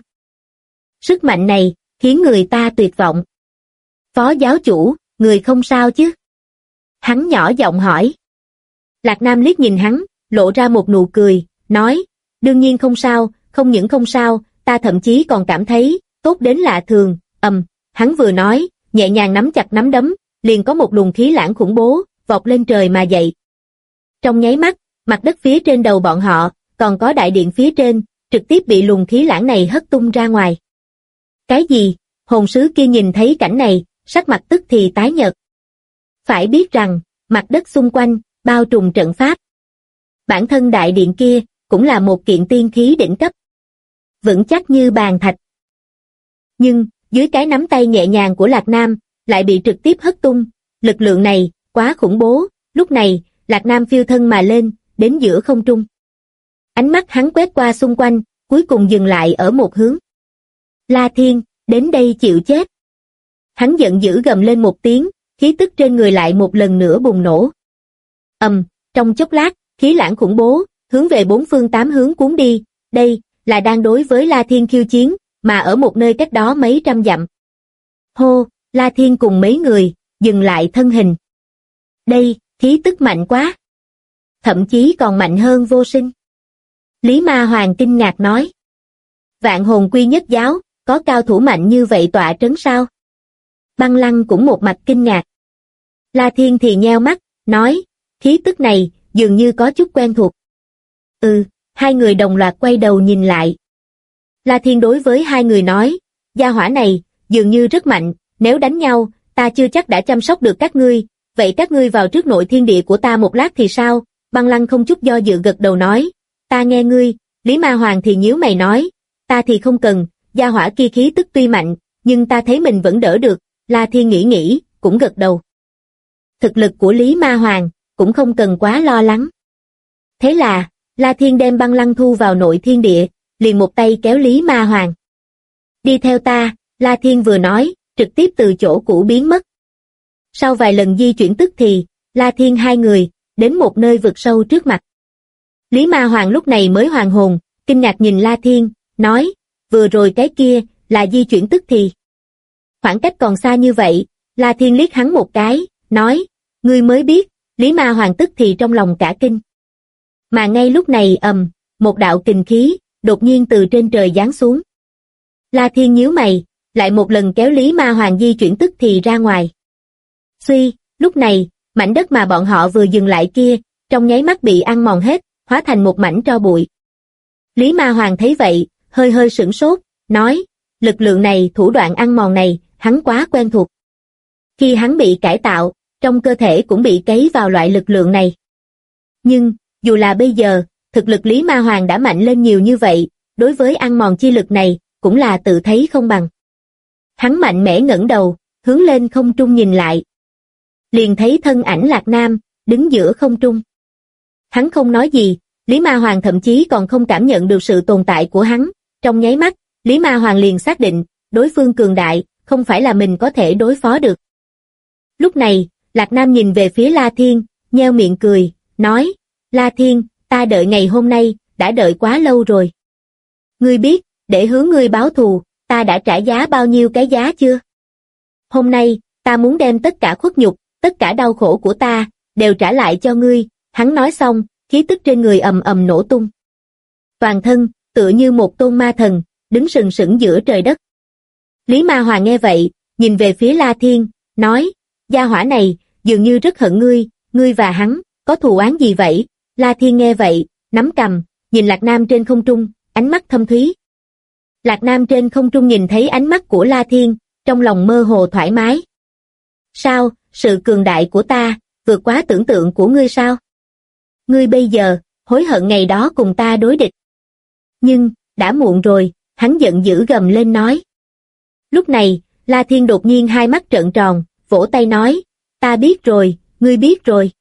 Sức mạnh này, khiến người ta tuyệt vọng. Phó giáo chủ, người không sao chứ? Hắn nhỏ giọng hỏi. Lạc Nam liếc nhìn hắn, lộ ra một nụ cười, nói, đương nhiên không sao, không những không sao, ta thậm chí còn cảm thấy, tốt đến lạ thường, hắn vừa nói, nhẹ nhàng nắm chặt nắm đấm, liền có một luồng khí lãng khủng bố, vọt lên trời mà dậy. Trong nháy mắt, mặt đất phía trên đầu bọn họ, còn có đại điện phía trên, trực tiếp bị luồng khí lãng này hất tung ra ngoài. Cái gì? Hồn sứ kia nhìn thấy cảnh này, sắc mặt tức thì tái nhợt. Phải biết rằng, mặt đất xung quanh, bao trùm trận pháp. Bản thân đại điện kia, cũng là một kiện tiên khí đỉnh cấp. Vững chắc như bàn thạch. Nhưng, dưới cái nắm tay nhẹ nhàng của Lạc Nam, lại bị trực tiếp hất tung. Lực lượng này, quá khủng bố. Lúc này, Lạc Nam phiêu thân mà lên, đến giữa không trung. Ánh mắt hắn quét qua xung quanh, cuối cùng dừng lại ở một hướng. La Thiên, đến đây chịu chết. Hắn giận dữ gầm lên một tiếng, khí tức trên người lại một lần nữa bùng nổ. Trong chốc lát, khí lãng khủng bố, hướng về bốn phương tám hướng cuốn đi, đây, là đang đối với La Thiên khiêu chiến, mà ở một nơi cách đó mấy trăm dặm. Hô, La Thiên cùng mấy người, dừng lại thân hình. Đây, Khí tức mạnh quá. Thậm chí còn mạnh hơn vô sinh. Lý Ma Hoàng kinh ngạc nói. Vạn hồn quy nhất giáo, có cao thủ mạnh như vậy tọa trấn sao? Băng Lăng cũng một mạch kinh ngạc. La Thiên thì nheo mắt, nói, khí tức này, dường như có chút quen thuộc. Hai người đồng loạt quay đầu nhìn lại. La Thiên đối với hai người nói, gia hỏa này, dường như rất mạnh, nếu đánh nhau, ta chưa chắc đã chăm sóc được các ngươi, vậy các ngươi vào trước nội thiên địa của ta một lát thì sao? Băng Lăng không chút do dự gật đầu nói, ta nghe ngươi. Lý Ma Hoàng thì nhíu mày nói, ta thì không cần, gia hỏa kia khí tức tuy mạnh, nhưng ta thấy mình vẫn đỡ được. La Thiên nghĩ, cũng gật đầu. Thực lực của Lý Ma Hoàng, cũng không cần quá lo lắng. Thế là, La Thiên đem Băng Lăng thu vào nội thiên địa, liền một tay kéo Lý Ma Hoàng. Đi theo ta, La Thiên vừa nói, trực tiếp từ chỗ cũ biến mất. Sau vài lần di chuyển tức thì, La Thiên hai người, đến một nơi vực sâu trước mặt. Lý Ma Hoàng lúc này mới hoàn hồn, kinh ngạc nhìn La Thiên, nói, vừa rồi cái kia, là di chuyển tức thì. Khoảng cách còn xa như vậy, La Thiên liếc hắn một cái, nói, ngươi mới biết. Lý Ma Hoàng tức thì trong lòng cả kinh. Mà ngay lúc này một đạo kình khí, đột nhiên từ trên trời giáng xuống. La Thiên nhíu mày, lại một lần kéo Lý Ma Hoàng di chuyển tức thì ra ngoài. Suy, lúc này, mảnh đất mà bọn họ vừa dừng lại kia, trong nháy mắt bị ăn mòn hết, hóa thành một mảnh tro bụi. Lý Ma Hoàng thấy vậy, hơi sửng sốt, nói, lực lượng này, thủ đoạn ăn mòn này, hắn quá quen thuộc. Khi hắn bị cải tạo, trong cơ thể cũng bị cấy vào loại lực lượng này. Nhưng, dù là bây giờ, thực lực Lý Ma Hoàng đã mạnh lên nhiều như vậy, đối với ăn mòn chi lực này, cũng là tự thấy không bằng. Hắn mạnh mẽ ngẩng đầu, hướng lên không trung nhìn lại. Liền thấy thân ảnh Lạc Nam, đứng giữa không trung. Hắn không nói gì, Lý Ma Hoàng thậm chí còn không cảm nhận được sự tồn tại của hắn. Trong nháy mắt, Lý Ma Hoàng liền xác định, đối phương cường đại, không phải là mình có thể đối phó được. Lúc này, Lạc Nam nhìn về phía La Thiên, nheo miệng cười, nói, La Thiên, ta đợi ngày hôm nay, đã đợi quá lâu rồi. Ngươi biết, để hướng ngươi báo thù, ta đã trả giá bao nhiêu cái giá chưa? Hôm nay, ta muốn đem tất cả khuất nhục, tất cả đau khổ của ta, đều trả lại cho ngươi. Hắn nói xong, khí tức trên người ầm ầm nổ tung. Toàn thân, tựa như một tôn ma thần, đứng sừng sững giữa trời đất. Lý Ma Hoàng nghe vậy, nhìn về phía La Thiên, nói, gia hỏa này, dường như rất hận ngươi và hắn, có thù oán gì vậy? La Thiên nghe vậy, nắm cằm, nhìn Lạc Nam trên không trung, ánh mắt thâm thúy. Lạc Nam trên không trung nhìn thấy ánh mắt của La Thiên, trong lòng mơ hồ thoải mái. Sao, sự cường đại của ta, vượt quá tưởng tượng của ngươi sao? Ngươi bây giờ, hối hận ngày đó cùng ta đối địch. Nhưng, đã muộn rồi, hắn giận dữ gầm lên nói. Lúc này, La Thiên đột nhiên hai mắt trợn tròn, vỗ tay nói, ta biết rồi, ngươi biết rồi.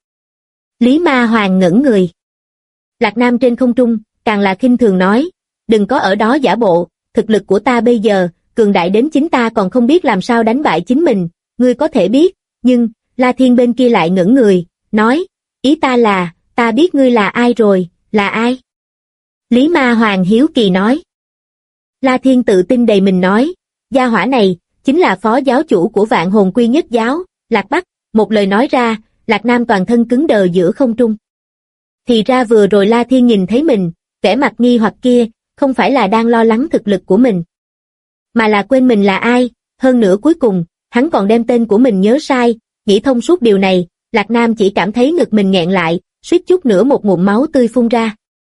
Lý Ma Hoàng ngẩn người. Lạc Nam trên không trung, càng là khinh thường nói, đừng có ở đó giả bộ, thực lực của ta bây giờ, cường đại đến chính ta còn không biết làm sao đánh bại chính mình, ngươi có thể biết, nhưng, La Thiên bên kia lại ngẩn người, nói, ý ta là, ta biết ngươi là ai rồi, là ai? Lý Ma Hoàng hiếu kỳ nói. La Thiên tự tin đầy mình nói, gia hỏa này, chính là phó giáo chủ của Vạn Hồn Quy Nhất Giáo, Lạc Bắc. Một lời nói ra, Lạc Nam toàn thân cứng đờ giữa không trung. Thì ra vừa rồi La Thiên nhìn thấy mình, vẻ mặt nghi hoặc kia, không phải là đang lo lắng thực lực của mình, mà là quên mình là ai, hơn nữa cuối cùng, hắn còn đem tên của mình nhớ sai, nghĩ thông suốt điều này, Lạc Nam chỉ cảm thấy ngực mình nghẹn lại, suýt chút nữa một ngụm máu tươi phun ra.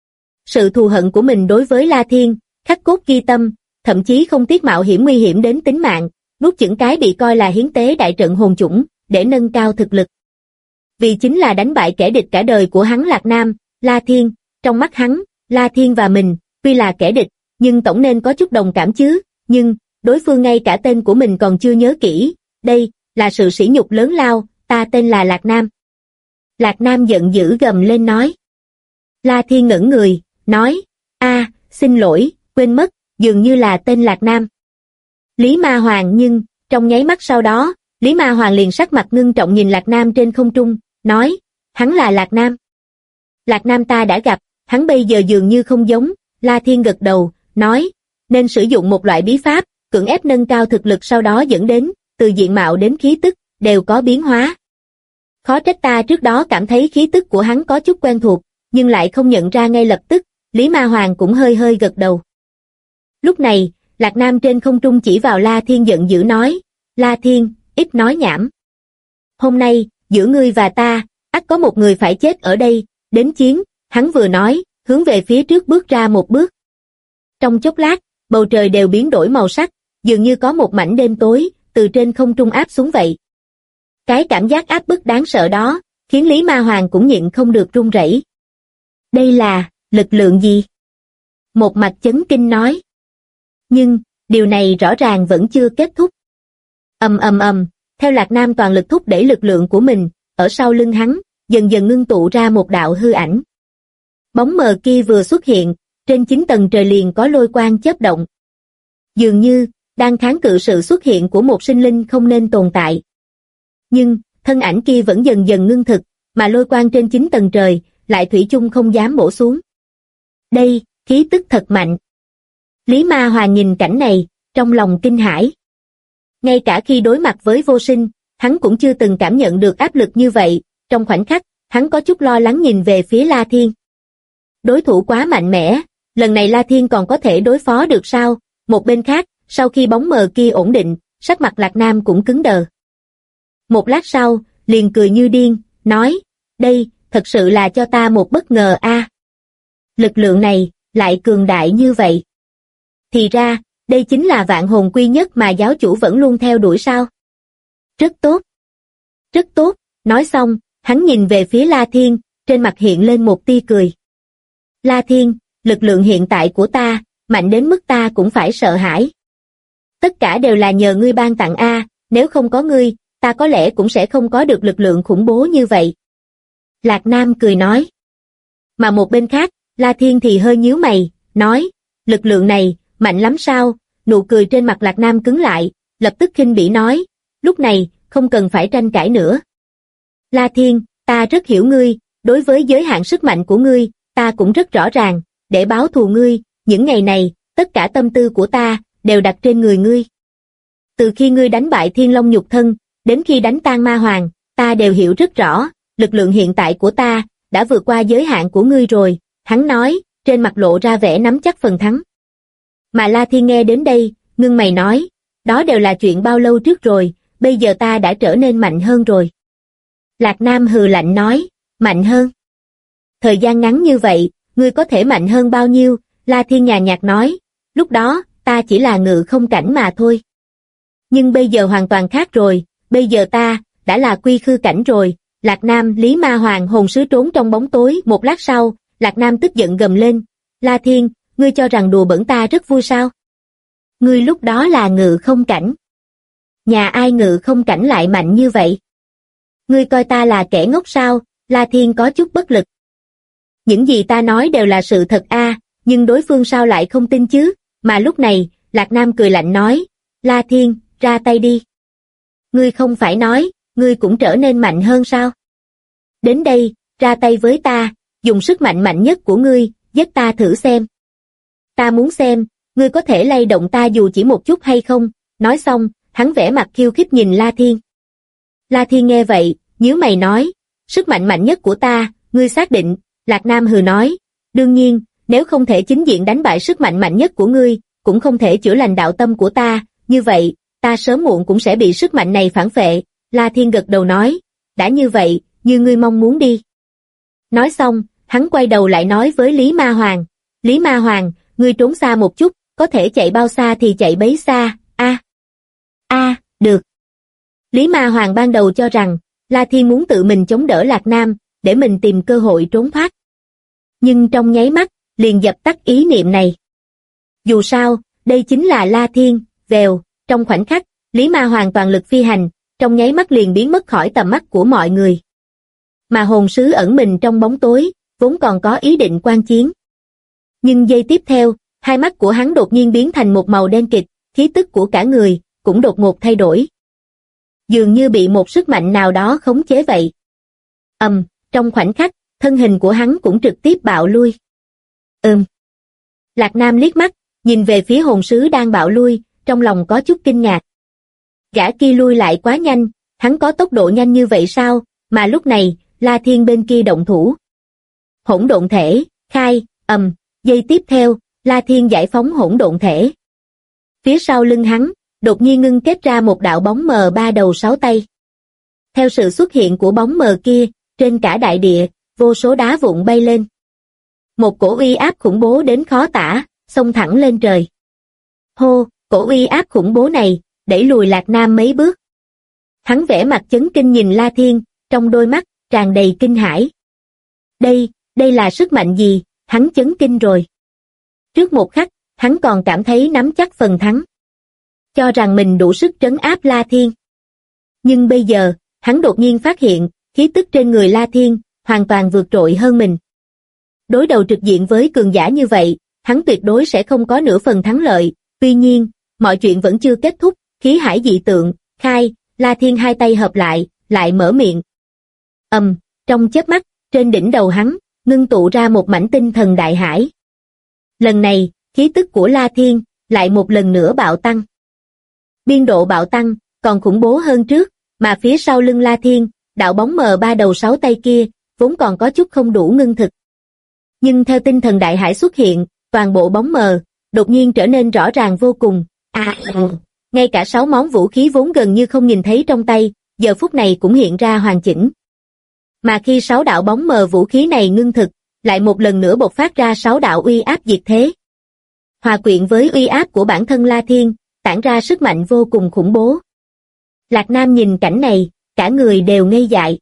Sự thù hận của mình đối với La Thiên, khắc cốt ghi tâm, thậm chí không tiếc mạo hiểm nguy hiểm đến tính mạng, nuốt chửng cái bị coi là hiến tế đại trận hồn chủng, để nâng cao thực lực. Vì chính là đánh bại kẻ địch cả đời của hắn Lạc Nam, La Thiên, trong mắt hắn, La Thiên và mình, tuy là kẻ địch, nhưng tổng nên có chút đồng cảm chứ, nhưng, đối phương ngay cả tên của mình còn chưa nhớ kỹ, đây, là sự sỉ nhục lớn lao, ta tên là Lạc Nam. Lạc Nam giận dữ gầm lên nói. La Thiên ngẩn người, nói, xin lỗi, quên mất, dường như là tên Lạc Nam. Lý Ma Hoàng nhưng, trong nháy mắt sau đó, Lý Ma Hoàng liền sắc mặt ngưng trọng nhìn Lạc Nam trên không trung, nói, hắn là Lạc Nam. Lạc Nam ta đã gặp, hắn bây giờ dường như không giống, La Thiên gật đầu, nói, nên sử dụng một loại bí pháp, cưỡng ép nâng cao thực lực sau đó dẫn đến, từ diện mạo đến khí tức, đều có biến hóa. Khó trách ta trước đó cảm thấy khí tức của hắn có chút quen thuộc, nhưng lại không nhận ra ngay lập tức, Lý Ma Hoàng cũng hơi hơi gật đầu. Lúc này, Lạc Nam trên không trung chỉ vào La Thiên giận dữ nói, La Thiên, ít nói nhảm. Hôm nay, giữa ngươi và ta, ắt có một người phải chết ở đây, đến chiến, hắn vừa nói, hướng về phía trước bước ra một bước. Trong chốc lát, bầu trời đều biến đổi màu sắc, dường như có một mảnh đêm tối, từ trên không trung áp xuống vậy. Cái cảm giác áp bức đáng sợ đó, khiến Lý Ma Hoàng cũng nhịn không được run rẩy. Đây là, lực lượng gì? Một mặt chấn kinh nói. Nhưng, điều này rõ ràng vẫn chưa kết thúc. Theo Lạc Nam toàn lực thúc đẩy lực lượng của mình, ở sau lưng hắn, dần dần ngưng tụ ra một đạo hư ảnh. Bóng mờ kia vừa xuất hiện, trên 9 tầng trời liền có lôi quang chớp động. Dường như, đang kháng cự sự xuất hiện của một sinh linh không nên tồn tại. Nhưng, thân ảnh kia vẫn dần dần ngưng thực, mà lôi quang trên 9 tầng trời, lại thủy chung không dám bổ xuống. Đây, khí tức thật mạnh. Lý Ma Hoàng nhìn cảnh này, trong lòng kinh hãi. Ngay cả khi đối mặt với vô sinh, hắn cũng chưa từng cảm nhận được áp lực như vậy, trong khoảnh khắc, hắn có chút lo lắng nhìn về phía La Thiên. Đối thủ quá mạnh mẽ, lần này La Thiên còn có thể đối phó được sao? Một bên khác, sau khi bóng mờ kia ổn định, sắc mặt Lạc Nam cũng cứng đờ. Một lát sau, liền cười như điên, nói, đây, thật sự là cho ta một bất ngờ a. Lực lượng này, lại cường đại như vậy. Thì ra, đây chính là vạn hồn quy nhất mà giáo chủ vẫn luôn theo đuổi sao? Rất tốt. Rất tốt, nói xong, hắn nhìn về phía La Thiên, trên mặt hiện lên một tia cười. La Thiên, lực lượng hiện tại của ta, mạnh đến mức ta cũng phải sợ hãi. Tất cả đều là nhờ ngươi ban tặng a, nếu không có ngươi, ta có lẽ cũng sẽ không có được lực lượng khủng bố như vậy. Lạc Nam cười nói. Mà một bên khác, La Thiên thì hơi nhíu mày, nói, lực lượng này, mạnh lắm sao? Nụ cười trên mặt Lạc Nam cứng lại, lập tức khinh bỉ nói, lúc này, không cần phải tranh cãi nữa. La Thiên, ta rất hiểu ngươi, đối với giới hạn sức mạnh của ngươi, ta cũng rất rõ ràng, để báo thù ngươi, những ngày này, tất cả tâm tư của ta, đều đặt trên người ngươi. Từ khi ngươi đánh bại Thiên Long nhục thân, đến khi đánh tan Ma Hoàng, ta đều hiểu rất rõ, lực lượng hiện tại của ta, đã vượt qua giới hạn của ngươi rồi, hắn nói, trên mặt lộ ra vẻ nắm chắc phần thắng. Mà La Thiên nghe đến đây, ngưng mày nói, đó đều là chuyện bao lâu trước rồi, bây giờ ta đã trở nên mạnh hơn rồi. Lạc Nam hừ lạnh nói, mạnh hơn. Thời gian ngắn như vậy, ngươi có thể mạnh hơn bao nhiêu? La Thiên nhàn nhạt nói, lúc đó, ta chỉ là ngự không cảnh mà thôi. Nhưng bây giờ hoàn toàn khác rồi, bây giờ ta, đã là quy khư cảnh rồi. Lạc Nam, Lý Ma Hoàng hồn sứ trốn trong bóng tối. Một lát sau, Lạc Nam tức giận gầm lên, La Thiên, ngươi cho rằng đùa bỡn ta rất vui sao? Ngươi lúc đó là ngự không cảnh. Nhà ai ngự không cảnh lại mạnh như vậy? Ngươi coi ta là kẻ ngốc sao? La Thiên có chút bất lực. Những gì ta nói đều là sự thật a, nhưng đối phương sao lại không tin chứ? Mà lúc này, Lạc Nam cười lạnh nói, La Thiên, ra tay đi. Ngươi không phải nói, ngươi cũng trở nên mạnh hơn sao? Đến đây, ra tay với ta, dùng sức mạnh mạnh nhất của ngươi, giết ta thử xem. Ta muốn xem, ngươi có thể lay động ta dù chỉ một chút hay không? Nói xong, hắn vẽ mặt khiêu khích nhìn La Thiên. La Thiên nghe vậy, nhíu mày nói, sức mạnh mạnh nhất của ta, ngươi xác định? Lạc Nam hừ nói, đương nhiên, nếu không thể chính diện đánh bại sức mạnh mạnh nhất của ngươi, cũng không thể chữa lành đạo tâm của ta, như vậy, ta sớm muộn cũng sẽ bị sức mạnh này phản phệ. La Thiên gật đầu nói, đã như vậy, như ngươi mong muốn đi. Nói xong, hắn quay đầu lại nói với Lý Ma Hoàng, Lý Ma Hoàng, ngươi trốn xa một chút, có thể chạy bao xa thì chạy bấy xa, được. Lý Ma Hoàng ban đầu cho rằng, La Thiên muốn tự mình chống đỡ Lạc Nam, để mình tìm cơ hội trốn thoát. Nhưng trong nháy mắt, liền dập tắt ý niệm này. Dù sao, đây chính là La Thiên, vèo, trong khoảnh khắc, Lý Ma Hoàng toàn lực phi hành, trong nháy mắt liền biến mất khỏi tầm mắt của mọi người. Mà hồn sứ ẩn mình trong bóng tối, vốn còn có ý định quan chiến. Nhưng giây tiếp theo, hai mắt của hắn đột nhiên biến thành một màu đen kịt, khí tức của cả người, cũng đột ngột thay đổi. Dường như bị một sức mạnh nào đó khống chế vậy. Trong khoảnh khắc, thân hình của hắn cũng trực tiếp bạo lui. Lạc Nam liếc mắt, nhìn về phía hồn sứ đang bạo lui, trong lòng có chút kinh ngạc. Gã kia lui lại quá nhanh, hắn có tốc độ nhanh như vậy sao? mà lúc này, La Thiên bên kia động thủ. Hỗn độn thể, khai, giây tiếp theo, La Thiên giải phóng hỗn độn thể. Phía sau lưng hắn, đột nhiên ngưng kết ra một đạo bóng mờ 3 đầu 6 tay. Theo sự xuất hiện của bóng mờ kia, trên cả đại địa, vô số đá vụn bay lên. Một cổ uy áp khủng bố đến khó tả, xông thẳng lên trời. Hô, cổ uy áp khủng bố này, đẩy lùi Lạc Nam mấy bước. Hắn vẻ mặt chấn kinh nhìn La Thiên, trong đôi mắt, tràn đầy kinh hãi. Đây là sức mạnh gì, hắn chấn kinh rồi. Trước một khắc, hắn còn cảm thấy nắm chắc phần thắng. Cho rằng mình đủ sức trấn áp La Thiên. Nhưng bây giờ, hắn đột nhiên phát hiện, khí tức trên người La Thiên, hoàn toàn vượt trội hơn mình. Đối đầu trực diện với cường giả như vậy, hắn tuyệt đối sẽ không có nửa phần thắng lợi. Tuy nhiên, mọi chuyện vẫn chưa kết thúc, khí hải dị tượng, khai, La Thiên hai tay hợp lại mở miệng. Trong chớp mắt, trên đỉnh đầu hắn, ngưng tụ ra một mảnh tinh thần đại hải. Lần này, khí tức của La Thiên, lại một lần nữa bạo tăng. Biên độ bạo tăng, còn khủng bố hơn trước, mà phía sau lưng La Thiên, đạo bóng mờ 3 đầu 6 tay kia, vốn còn có chút không đủ ngưng thực. Nhưng theo tinh thần đại hải xuất hiện, toàn bộ bóng mờ, đột nhiên trở nên rõ ràng vô cùng. Ngay cả 6 món vũ khí vốn gần như không nhìn thấy trong tay, giờ phút này cũng hiện ra hoàn chỉnh. Mà khi 6 đạo bóng mờ vũ khí này ngưng thực, lại một lần nữa bộc phát ra 6 đạo uy áp diệt thế. Hòa quyện với uy áp của bản thân La Thiên, tản ra sức mạnh vô cùng khủng bố. Lạc Nam nhìn cảnh này, cả người đều ngây dại.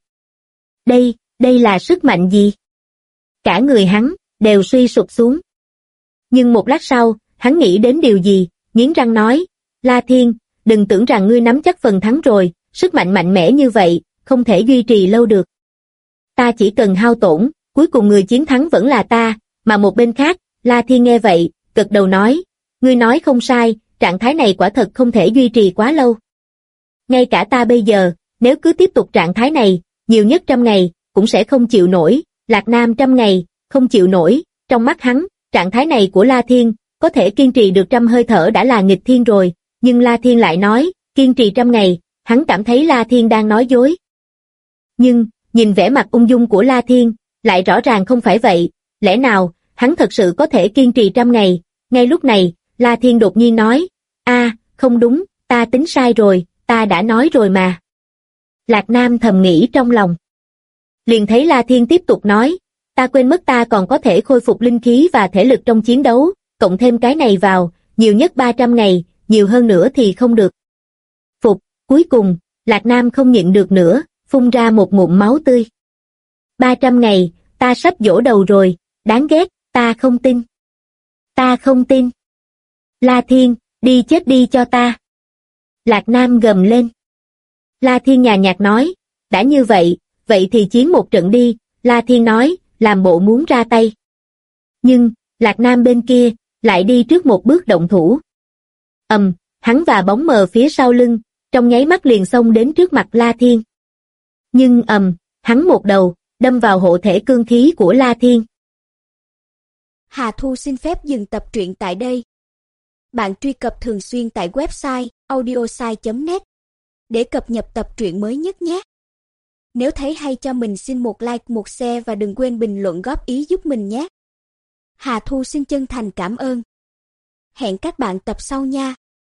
Đây là sức mạnh gì? Cả người hắn, đều suy sụp xuống. Nhưng một lát sau, hắn nghĩ đến điều gì, nghiến răng nói, La Thiên, đừng tưởng rằng ngươi nắm chắc phần thắng rồi, sức mạnh mạnh mẽ như vậy, không thể duy trì lâu được. Ta chỉ cần hao tổn, cuối cùng người chiến thắng vẫn là ta, mà một bên khác, La Thiên nghe vậy, gật đầu nói, ngươi nói không sai, trạng thái này quả thật không thể duy trì quá lâu. Ngay cả ta bây giờ, nếu cứ tiếp tục trạng thái này, nhiều nhất 100 ngày, cũng sẽ không chịu nổi, Lạc Nam 100 ngày, không chịu nổi, trong mắt hắn, trạng thái này của La Thiên, có thể kiên trì được 100 hơi thở đã là nghịch thiên rồi, nhưng La Thiên lại nói, kiên trì 100 ngày, hắn cảm thấy La Thiên đang nói dối. Nhưng, nhìn vẻ mặt ung dung của La Thiên, lại rõ ràng không phải vậy, lẽ nào, hắn thật sự có thể kiên trì 100 ngày, ngay lúc này, La Thiên đột nhiên nói, không đúng, ta tính sai rồi, ta đã nói rồi mà. Lạc Nam thầm nghĩ trong lòng. Liền thấy La Thiên tiếp tục nói, ta quên mất ta còn có thể khôi phục linh khí và thể lực trong chiến đấu, cộng thêm cái này vào, nhiều nhất 300 ngày, nhiều hơn nữa thì không được. Cuối cùng, Lạc Nam không nhịn được nữa, phun ra một ngụm máu tươi. 300 ngày, ta sắp giỗ đầu rồi, đáng ghét, ta không tin. Ta không tin. La Thiên, đi chết đi cho ta. Lạc Nam gầm lên. La Thiên nhàn nhạt nói, đã như vậy, vậy thì chiến một trận đi, La Thiên nói, làm bộ muốn ra tay. Nhưng, Lạc Nam bên kia, lại đi trước một bước động thủ. Hắn và bóng mờ phía sau lưng, trong nháy mắt liền xông đến trước mặt La Thiên. Nhưng hắn một đầu, đâm vào hộ thể cương khí của La Thiên. Hà Thu xin phép dừng tập truyện tại đây. Bạn truy cập thường xuyên tại website audiosai.net để cập nhật tập truyện mới nhất nhé. Nếu thấy hay cho mình xin một like, một share và đừng quên bình luận góp ý giúp mình nhé. Hà Thu xin chân thành cảm ơn. Hẹn các bạn tập sau nha.